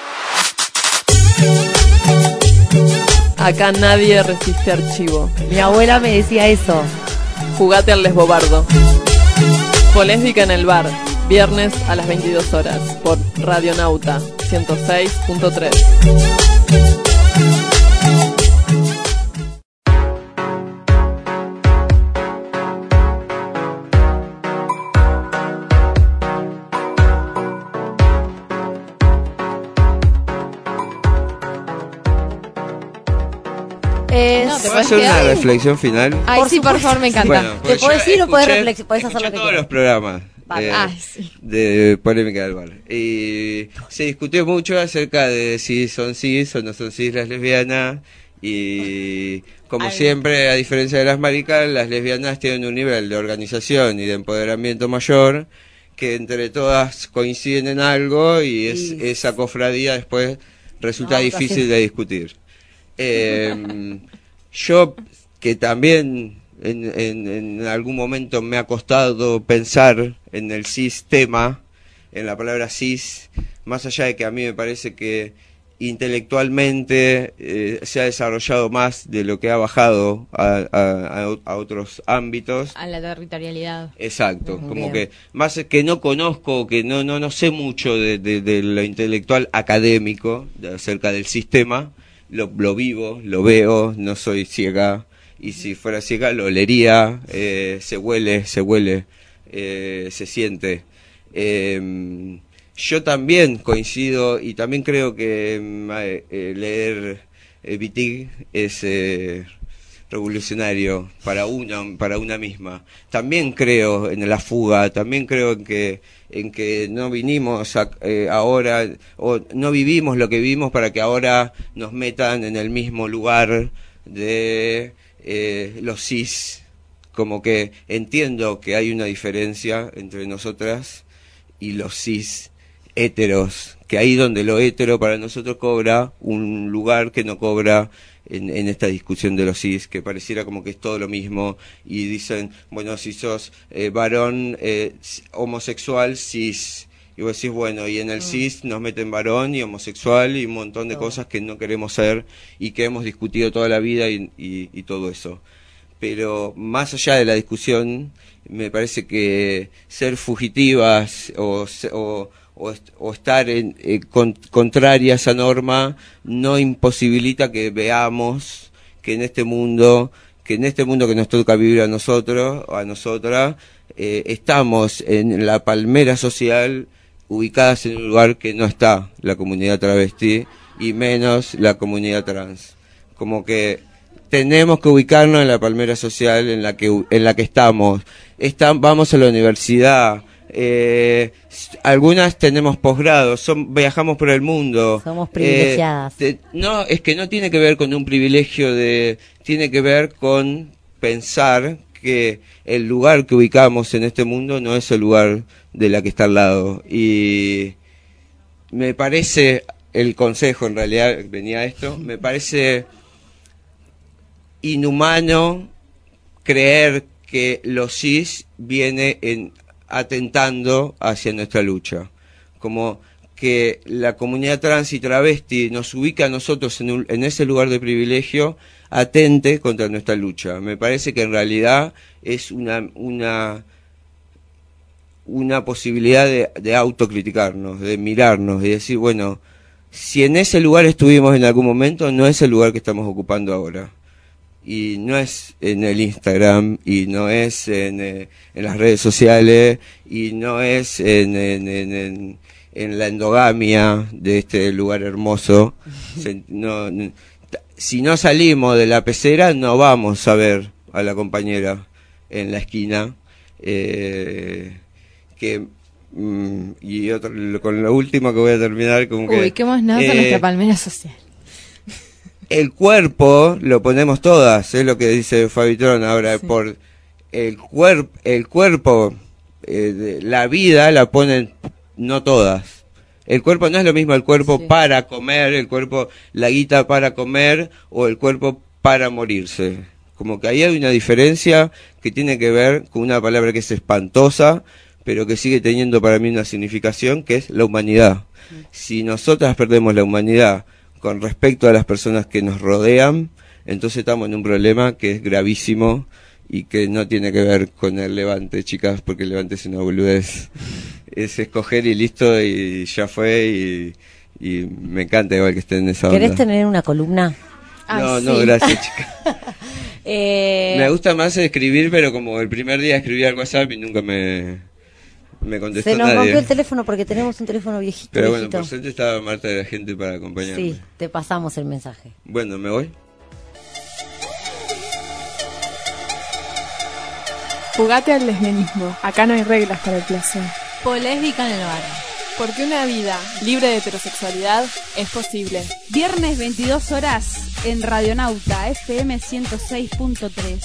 Acá nadie resiste archivo. Mi abuela me decía eso. Jugate al lesbobardo. Polésbica en el bar, viernes a las 22 horas, por Radionauta 106.3. ¿Te puedo hacer una reflexión final? Ay, sí, por favor, me encanta. Bueno, ¿Te podés ir o podés hacer lo que todos quieras? los programas Sí. de Polémica del Bar. Y se discutió mucho acerca de si son cis o no son cis las lesbianas. Y como siempre, a diferencia de las maricas, las lesbianas tienen un nivel de organización y de empoderamiento mayor, que entre todas coinciden en algo y esa cofradía después resulta difícil de discutir. Yo, que también en algún momento me ha costado pensar en el sistema, en la palabra cis, más allá de que a mí me parece que intelectualmente se ha desarrollado más de lo que ha bajado a otros ámbitos. A la territorialidad. Exacto, como que más que no conozco, que no sé mucho de lo intelectual académico acerca del sistema. Lo vivo, lo veo, no soy ciega, y si fuera ciega lo olería, se huele, se siente. Yo también coincido y también creo que leer Wittig es revolucionario para una misma. También creo en la fuga, también creo en que no vinimos ahora, o no vivimos lo que vivimos para que ahora nos metan en el mismo lugar de los cis. Como que entiendo que hay una diferencia entre nosotras y los cis héteros, que ahí donde lo hétero para nosotros cobra un lugar que no cobra en esta discusión de los cis, que pareciera como que es todo lo mismo, y dicen, bueno, si sos varón homosexual, cis, y vos decís, bueno, y en el cis nos meten varón y homosexual y un montón de cosas que no queremos ser y que hemos discutido toda la vida y todo eso. Pero más allá de la discusión, me parece que ser fugitivas o estar contraria a esa norma no imposibilita que veamos que en este mundo que nos toca vivir a nosotros o a nosotras, estamos en la palmera social ubicadas en un lugar que no está la comunidad travesti y menos la comunidad trans. Como que tenemos que ubicarnos en la palmera social en la que estamos. Vamos a la universidad. Algunas tenemos posgrados, viajamos por el mundo. Somos privilegiadas. No, es que no tiene que ver con un privilegio tiene que ver con pensar que el lugar que ubicamos en este mundo no es el lugar de la que está al lado. Y me parece, el consejo en realidad venía a esto, me parece inhumano creer que los cis viene atentando hacia nuestra lucha, como que la comunidad trans y travesti nos ubica a nosotros en ese lugar de privilegio, atente contra nuestra lucha. Me parece que en realidad es una posibilidad de autocriticarnos, de mirarnos, de decir, bueno, si en ese lugar estuvimos en algún momento, no es el lugar que estamos ocupando ahora. Y no es en el Instagram, y no es en las redes sociales, y no es en la endogamia de este lugar hermoso. si no salimos de la pecera, no vamos a ver a la compañera en la esquina. Y con lo último que voy a terminar, ¿qué más nada con nuestra palmera social? El cuerpo lo ponemos todas, es lo que dice Fabitrón ahora, sí. Por el cuerpo, la vida la ponen no todas. El cuerpo no es lo mismo el cuerpo sí. Para comer, el cuerpo, la guita para comer o el cuerpo para morirse. Como que ahí hay una diferencia que tiene que ver con una palabra que es espantosa, pero que sigue teniendo para mí una significación, que es la humanidad. Si nosotras perdemos la humanidad con respecto a las personas que nos rodean, entonces estamos en un problema que es gravísimo y que no tiene que ver con el levante, chicas, porque el levante es una boludez. Es escoger y listo, y ya fue, y me encanta igual que estén en esa onda. ¿Querés tener una columna? No, no, gracias, chica. Me gusta más escribir, pero como el primer día escribí al WhatsApp y nunca me contestó nadie. Se nos rompió el teléfono porque tenemos un teléfono viejito. Pero bueno, por suerte estaba Marta de la gente para acompañarme. Sí, te pasamos el mensaje. Bueno, ¿me voy? Fugate al lesbianismo. Acá no hay reglas para el placer. Polésbica en el bar. Porque una vida libre de heterosexualidad es posible. Viernes 22 horas en Radionauta FM 106.3.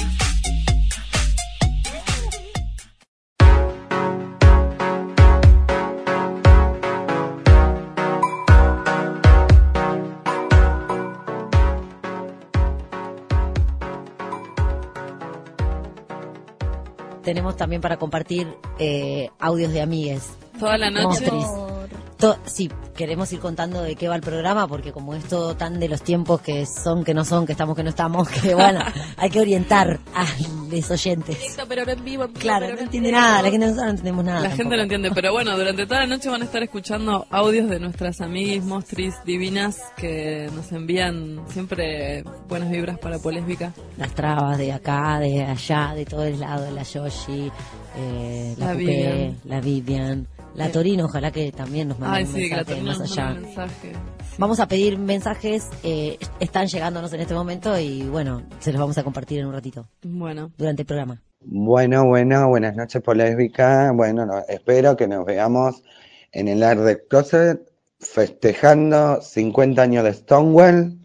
Tenemos también para compartir audios de amigues. Toda la noche. Sí, queremos ir contando de qué va el programa, porque como es todo tan de los tiempos que son, que no son, que estamos, que no estamos, que bueno, hay que orientar a los oyentes. Pero no en vivo, claro, no entiende nada, la gente no entendemos nada. La gente no entiende, pero bueno, durante toda la noche van a estar escuchando audios de nuestras amiguis, monstris divinas, que nos envían siempre buenas vibras para Polésbica. Las trabas de acá, de allá, de todo el lado, la Yoshi, la Pupé, la Vivian. La Torino, ojalá que también nos mande un mensaje más allá. Vamos a pedir mensajes, están llegándonos en este momento y bueno, se los vamos a compartir en un ratito. Bueno. Durante el programa. Bueno, buenas noches Polésbica. Bueno, espero que nos veamos en el Art de Closet festejando 50 años de Stonewall,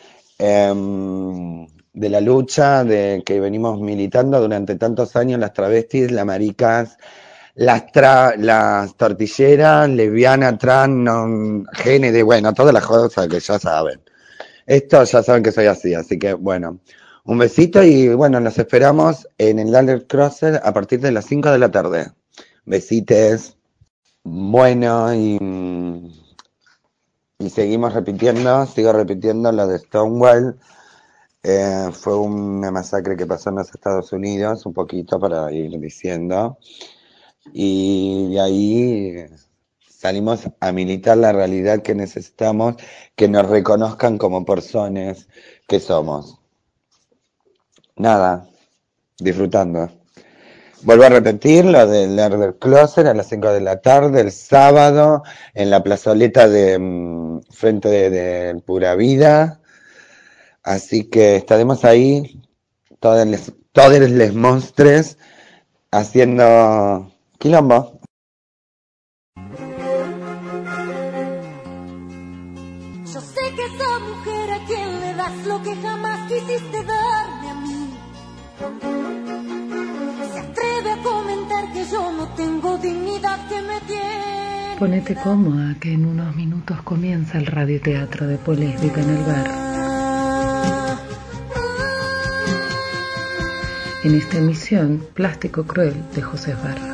de la lucha de que venimos militando durante tantos años las travestis, las maricas, las tortilleras, lesbianas, trans, GND, bueno, todas las cosas que ya saben. Esto ya saben que soy así que bueno, un besito y bueno, nos esperamos en el Lander Crosser a partir de las 5 de la tarde. Besites. Bueno, y sigo repitiendo lo de Stonewall. Fue una masacre que pasó en los Estados Unidos, un poquito para ir diciendo. Y de ahí salimos a militar la realidad que necesitamos, que nos reconozcan como personas que somos. Nada, disfrutando. Vuelvo a repetir lo del Herder Closet a las 5 de la tarde, el sábado, en la plazoleta de frente de Pura Vida. Así que estaremos ahí, todos les monstres, haciendo quilombo. Yo sé que esa mujer a quien le das lo que jamás quisiste darme a mí se atreve a comentar que yo no tengo dignidad, que me tiene. Ponete cómoda que en unos minutos comienza el radioteatro de Polésbica en el bar. En esta emisión, Plástico Cruel de José Barra.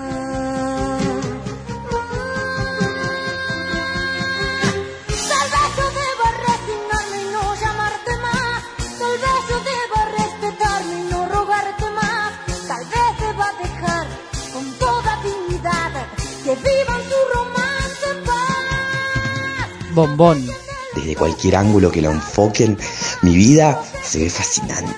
Bombón. Desde cualquier ángulo que lo enfoquen, mi vida se ve fascinante.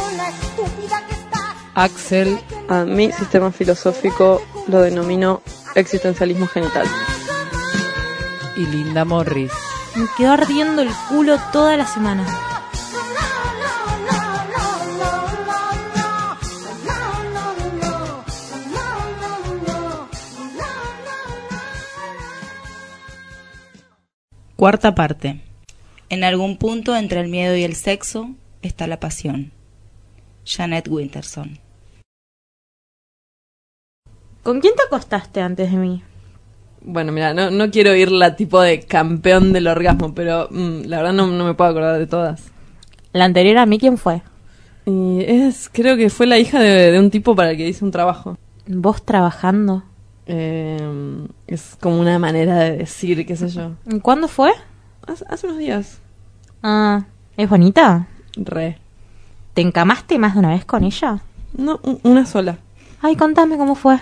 Axel, a mi sistema filosófico lo denomino existencialismo genital. Y Linda Morris. Me quedó ardiendo el culo toda la semana. Cuarta parte. En algún punto entre el miedo y el sexo está la pasión. Janet Winterson. ¿Con quién te acostaste antes de mí? Bueno, mira, no quiero ir la tipo de campeón del orgasmo, pero la verdad no me puedo acordar de todas. ¿La anterior a mí quién fue? Y creo que fue la hija de un tipo para el que hice un trabajo. ¿Vos trabajando? Es como una manera de decir, qué sé yo. ¿Cuándo fue? Hace unos días. Ah, ¿es bonita? Re. ¿Te encamaste más de una vez con ella? No, una sola. Ay, contame cómo fue.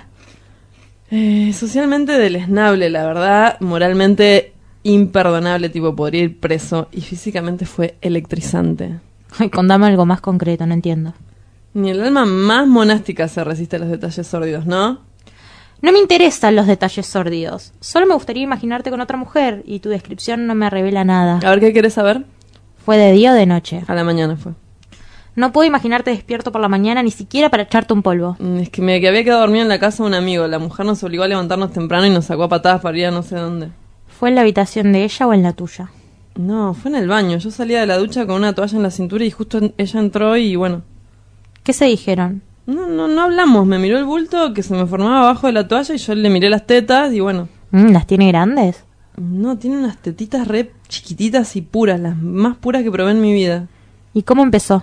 Socialmente deleznable, la verdad. Moralmente imperdonable, tipo podría ir preso. Y físicamente fue electrizante. Ay, contame algo más concreto, no entiendo. Ni el alma más monástica se resiste a los detalles sórdidos, ¿no? No me interesan los detalles sórdidos. Solo me gustaría imaginarte con otra mujer y tu descripción no me revela nada. A ver, ¿qué querés saber? ¿Fue de día o de noche? A la mañana fue. No puedo imaginarte despierto por la mañana ni siquiera para echarte un polvo. Es que me había quedado dormido en la casa de un amigo. La mujer nos obligó a levantarnos temprano y nos sacó a patadas para ir a no sé dónde. ¿Fue en la habitación de ella o en la tuya? No, fue en el baño. Yo salía de la ducha con una toalla en la cintura y justo ella entró y bueno. ¿Qué se dijeron? No hablamos. Me miró el bulto que se me formaba abajo de la toalla y yo le miré las tetas y bueno. ¿Las tiene grandes? No, tiene unas tetitas re chiquititas y puras, las más puras que probé en mi vida. ¿Y cómo empezó?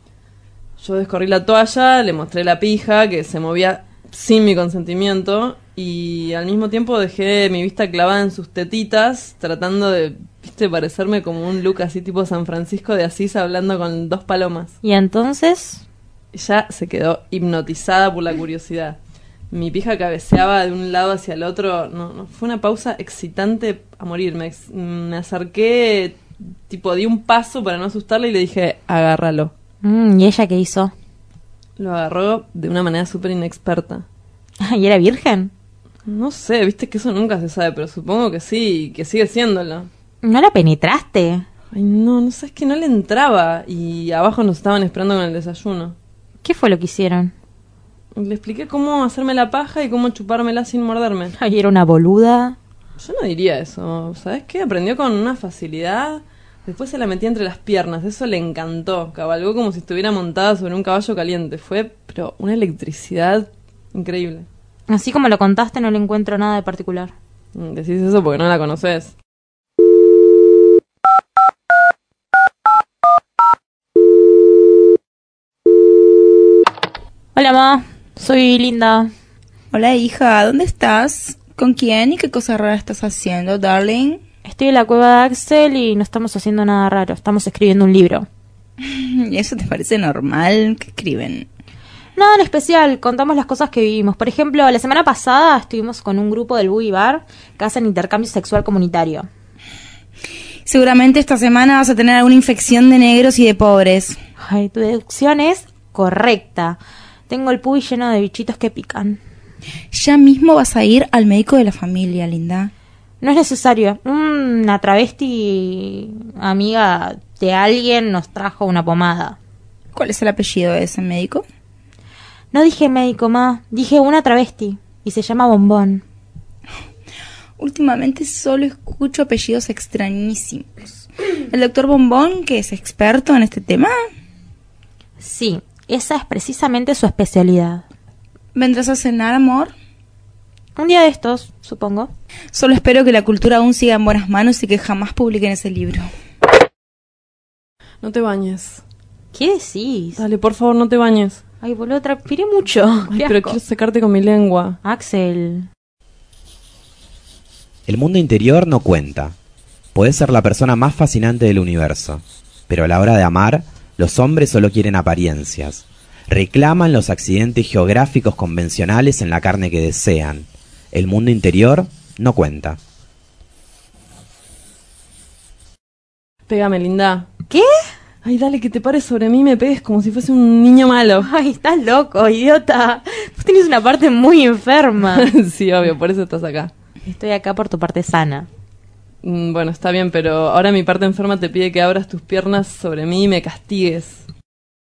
Yo descorrí la toalla, le mostré la pija que se movía sin mi consentimiento y al mismo tiempo dejé mi vista clavada en sus tetitas, tratando de, parecerme como un look así tipo San Francisco de Asís hablando con dos palomas. ¿Y entonces? Ella se quedó hipnotizada por la curiosidad. Mi pija cabeceaba de un lado hacia el otro. No, fue una pausa excitante a morir. Me acerqué, di un paso para no asustarla y le dije, agárralo. ¿Y ella qué hizo? Lo agarró de una manera súper inexperta. ¿Y era virgen? No sé, viste que eso nunca se sabe, pero supongo que sí, que sigue siéndolo. ¿No la penetraste? Ay, no sé, es que no le entraba y abajo nos estaban esperando con el desayuno. ¿Qué fue lo que hicieron? Le expliqué cómo hacerme la paja y cómo chupármela sin morderme. Ay, era una boluda. Yo no diría eso, ¿sabes qué? Aprendió con una facilidad. Después se la metía entre las piernas, eso le encantó. Cabalgó como si estuviera montada sobre un caballo caliente. Fue, pero una electricidad increíble. Así como lo contaste, no le encuentro nada de particular. Decís eso porque no la conoces. Hola, ma. Soy Linda. Hola, hija. ¿Dónde estás? ¿Con quién? ¿Y qué cosa rara estás haciendo, darling? Estoy en la cueva de Axel y no estamos haciendo nada raro. Estamos escribiendo un libro. ¿Y eso te parece normal? ¿Qué escriben? Nada en especial. Contamos las cosas que vivimos. Por ejemplo, la semana pasada estuvimos con un grupo del Boogie Bar que hacen intercambio sexual comunitario. Seguramente esta semana vas a tener alguna infección de negros y de pobres. Ay, tu deducción es correcta. Tengo el pubis lleno de bichitos que pican. Ya mismo vas a ir al médico de la familia, Linda. No es necesario. Una travesti amiga de alguien nos trajo una pomada. ¿Cuál es el apellido de ese médico? No dije médico, ma. Dije una travesti. Y se llama Bombón. Últimamente solo escucho apellidos extrañísimos. ¿El doctor Bombón, que es experto en este tema? Sí, esa es precisamente su especialidad. ¿Vendrás a cenar, amor? Un día de estos, supongo. Solo espero que la cultura aún siga en buenas manos y que jamás publiquen ese libro. No te bañes. ¿Qué decís? Dale, por favor, no te bañes. Ay, boludo, transpiré mucho. Ay, pero quiero secarte con mi lengua. Axel. El mundo interior no cuenta. Podés ser la persona más fascinante del universo, pero a la hora de amar, los hombres solo quieren apariencias. Reclaman los accidentes geográficos convencionales en la carne que desean. El mundo interior no cuenta. Pégame, Linda. ¿Qué? Ay, dale, que te pares sobre mí y me pegues como si fuese un niño malo. Ay, estás loco, idiota. Vos tenés una parte muy enferma. Sí, obvio, por eso estás acá. Estoy acá por tu parte sana. Bueno, está bien, pero ahora mi parte enferma te pide que abras tus piernas sobre mí y me castigues.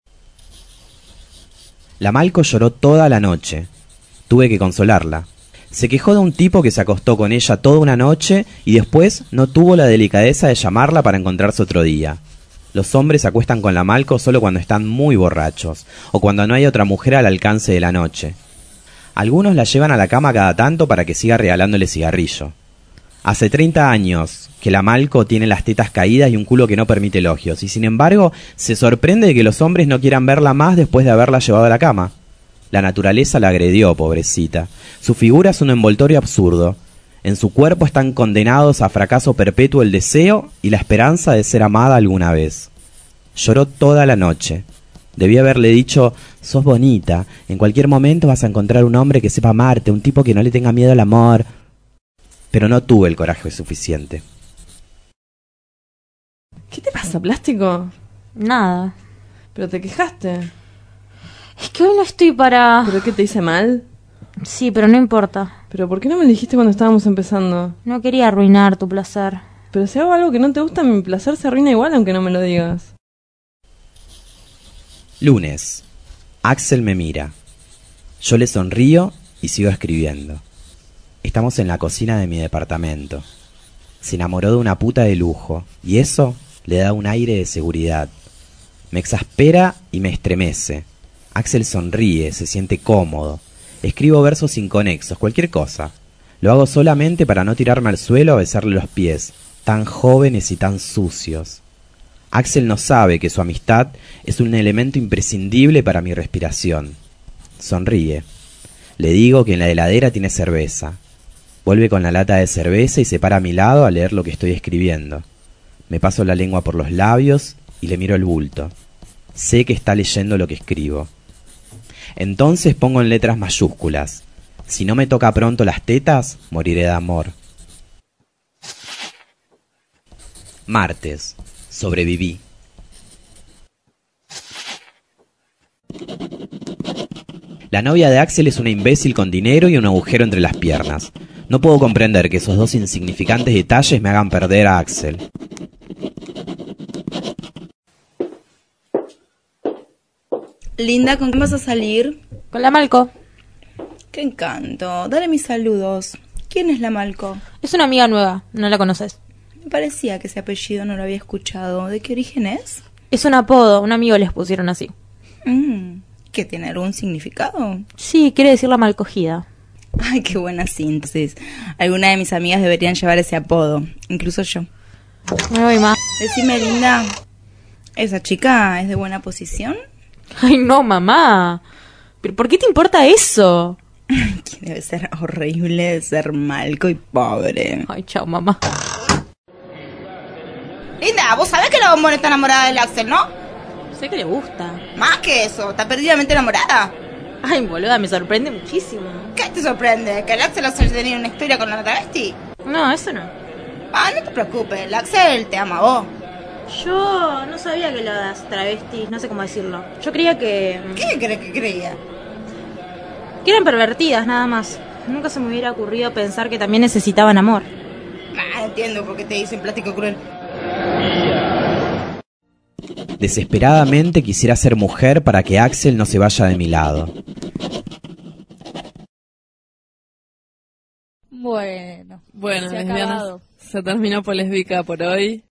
La Malco lloró toda la noche. Tuve que consolarla. Se quejó de un tipo que se acostó con ella toda una noche y después no tuvo la delicadeza de llamarla para encontrarse otro día. Los hombres se acuestan con la Malco solo cuando están muy borrachos o cuando no hay otra mujer al alcance de la noche. Algunos la llevan a la cama cada tanto para que siga regalándole cigarrillo. Hace 30 años que la Malco tiene las tetas caídas y un culo que no permite elogios, y sin embargo se sorprende de que los hombres no quieran verla más después de haberla llevado a la cama. La naturaleza la agredió, pobrecita. Su figura es un envoltorio absurdo. En su cuerpo están condenados a fracaso perpetuo el deseo y la esperanza de ser amada alguna vez. Lloró toda la noche. Debí haberle dicho: sos bonita, en cualquier momento vas a encontrar un hombre que sepa amarte, un tipo que no le tenga miedo al amor. Pero no tuve el coraje suficiente. ¿Qué te pasa, Plástico? Nada. ¿Pero te quejaste? Es que hoy no estoy para... ¿Pero qué, te hice mal? Sí, pero no importa. ¿Pero por qué no me lo dijiste cuando estábamos empezando? No quería arruinar tu placer. Pero si hago algo que no te gusta, mi placer se arruina igual aunque no me lo digas. Lunes. Axel me mira. Yo le sonrío y sigo escribiendo. Estamos en la cocina de mi departamento. Se enamoró de una puta de lujo, y eso le da un aire de seguridad. Me exaspera y me estremece. Axel sonríe, se siente cómodo. Escribo versos inconexos, cualquier cosa. Lo hago solamente para no tirarme al suelo a besarle los pies, tan jóvenes y tan sucios. Axel no sabe que su amistad es un elemento imprescindible para mi respiración. Sonríe. Le digo que en la heladera tiene cerveza. Vuelve con la lata de cerveza y se para a mi lado a leer lo que estoy escribiendo. Me paso la lengua por los labios y le miro el bulto. Sé que está leyendo lo que escribo. Entonces pongo en letras mayúsculas: si no me toca pronto las tetas, moriré de amor. Martes. Sobreviví. La novia de Axel es una imbécil con dinero y un agujero entre las piernas. No puedo comprender que esos dos insignificantes detalles me hagan perder a Axel. Linda, ¿con quién vas a salir? Con la Malco. ¡Qué encanto! Dale mis saludos. ¿Quién es la Malco? Es una amiga nueva, no la conoces. Me parecía que ese apellido no lo había escuchado. ¿De qué origen es? Es un apodo, un amigo les pusieron así. ¿Qué tiene algún significado? Sí, quiere decir la malcogida. Ay, qué buena síntesis. Algunas de mis amigas deberían llevar ese apodo, incluso yo. Me voy más. Decime, Linda, ¿esa chica es de buena posición? Ay, no, mamá. ¿Pero por qué te importa eso? Que debe ser horrible de ser malco y pobre. Ay, chao, mamá. Linda, vos sabés que la bombona está enamorada del Axel, ¿no? Sé que le gusta. Más que eso, está perdidamente enamorada. Ay, boluda, me sorprende muchísimo. ¿Qué te sorprende? ¿Que el Axel haya tenido una historia con la travesti? No, eso no. Ah, no te preocupes, el Axel te ama a vos. Yo no sabía que las travestis, no sé cómo decirlo. Yo creía que... ¿Qué crees que creía? Que eran pervertidas, nada más. Nunca se me hubiera ocurrido pensar que también necesitaban amor. Entiendo por qué te dicen plástico cruel. Desesperadamente quisiera ser mujer para que Axel no se vaya de mi lado. Bueno, Bueno, se ha lesbianas, acabado. se terminó Polésbica por hoy.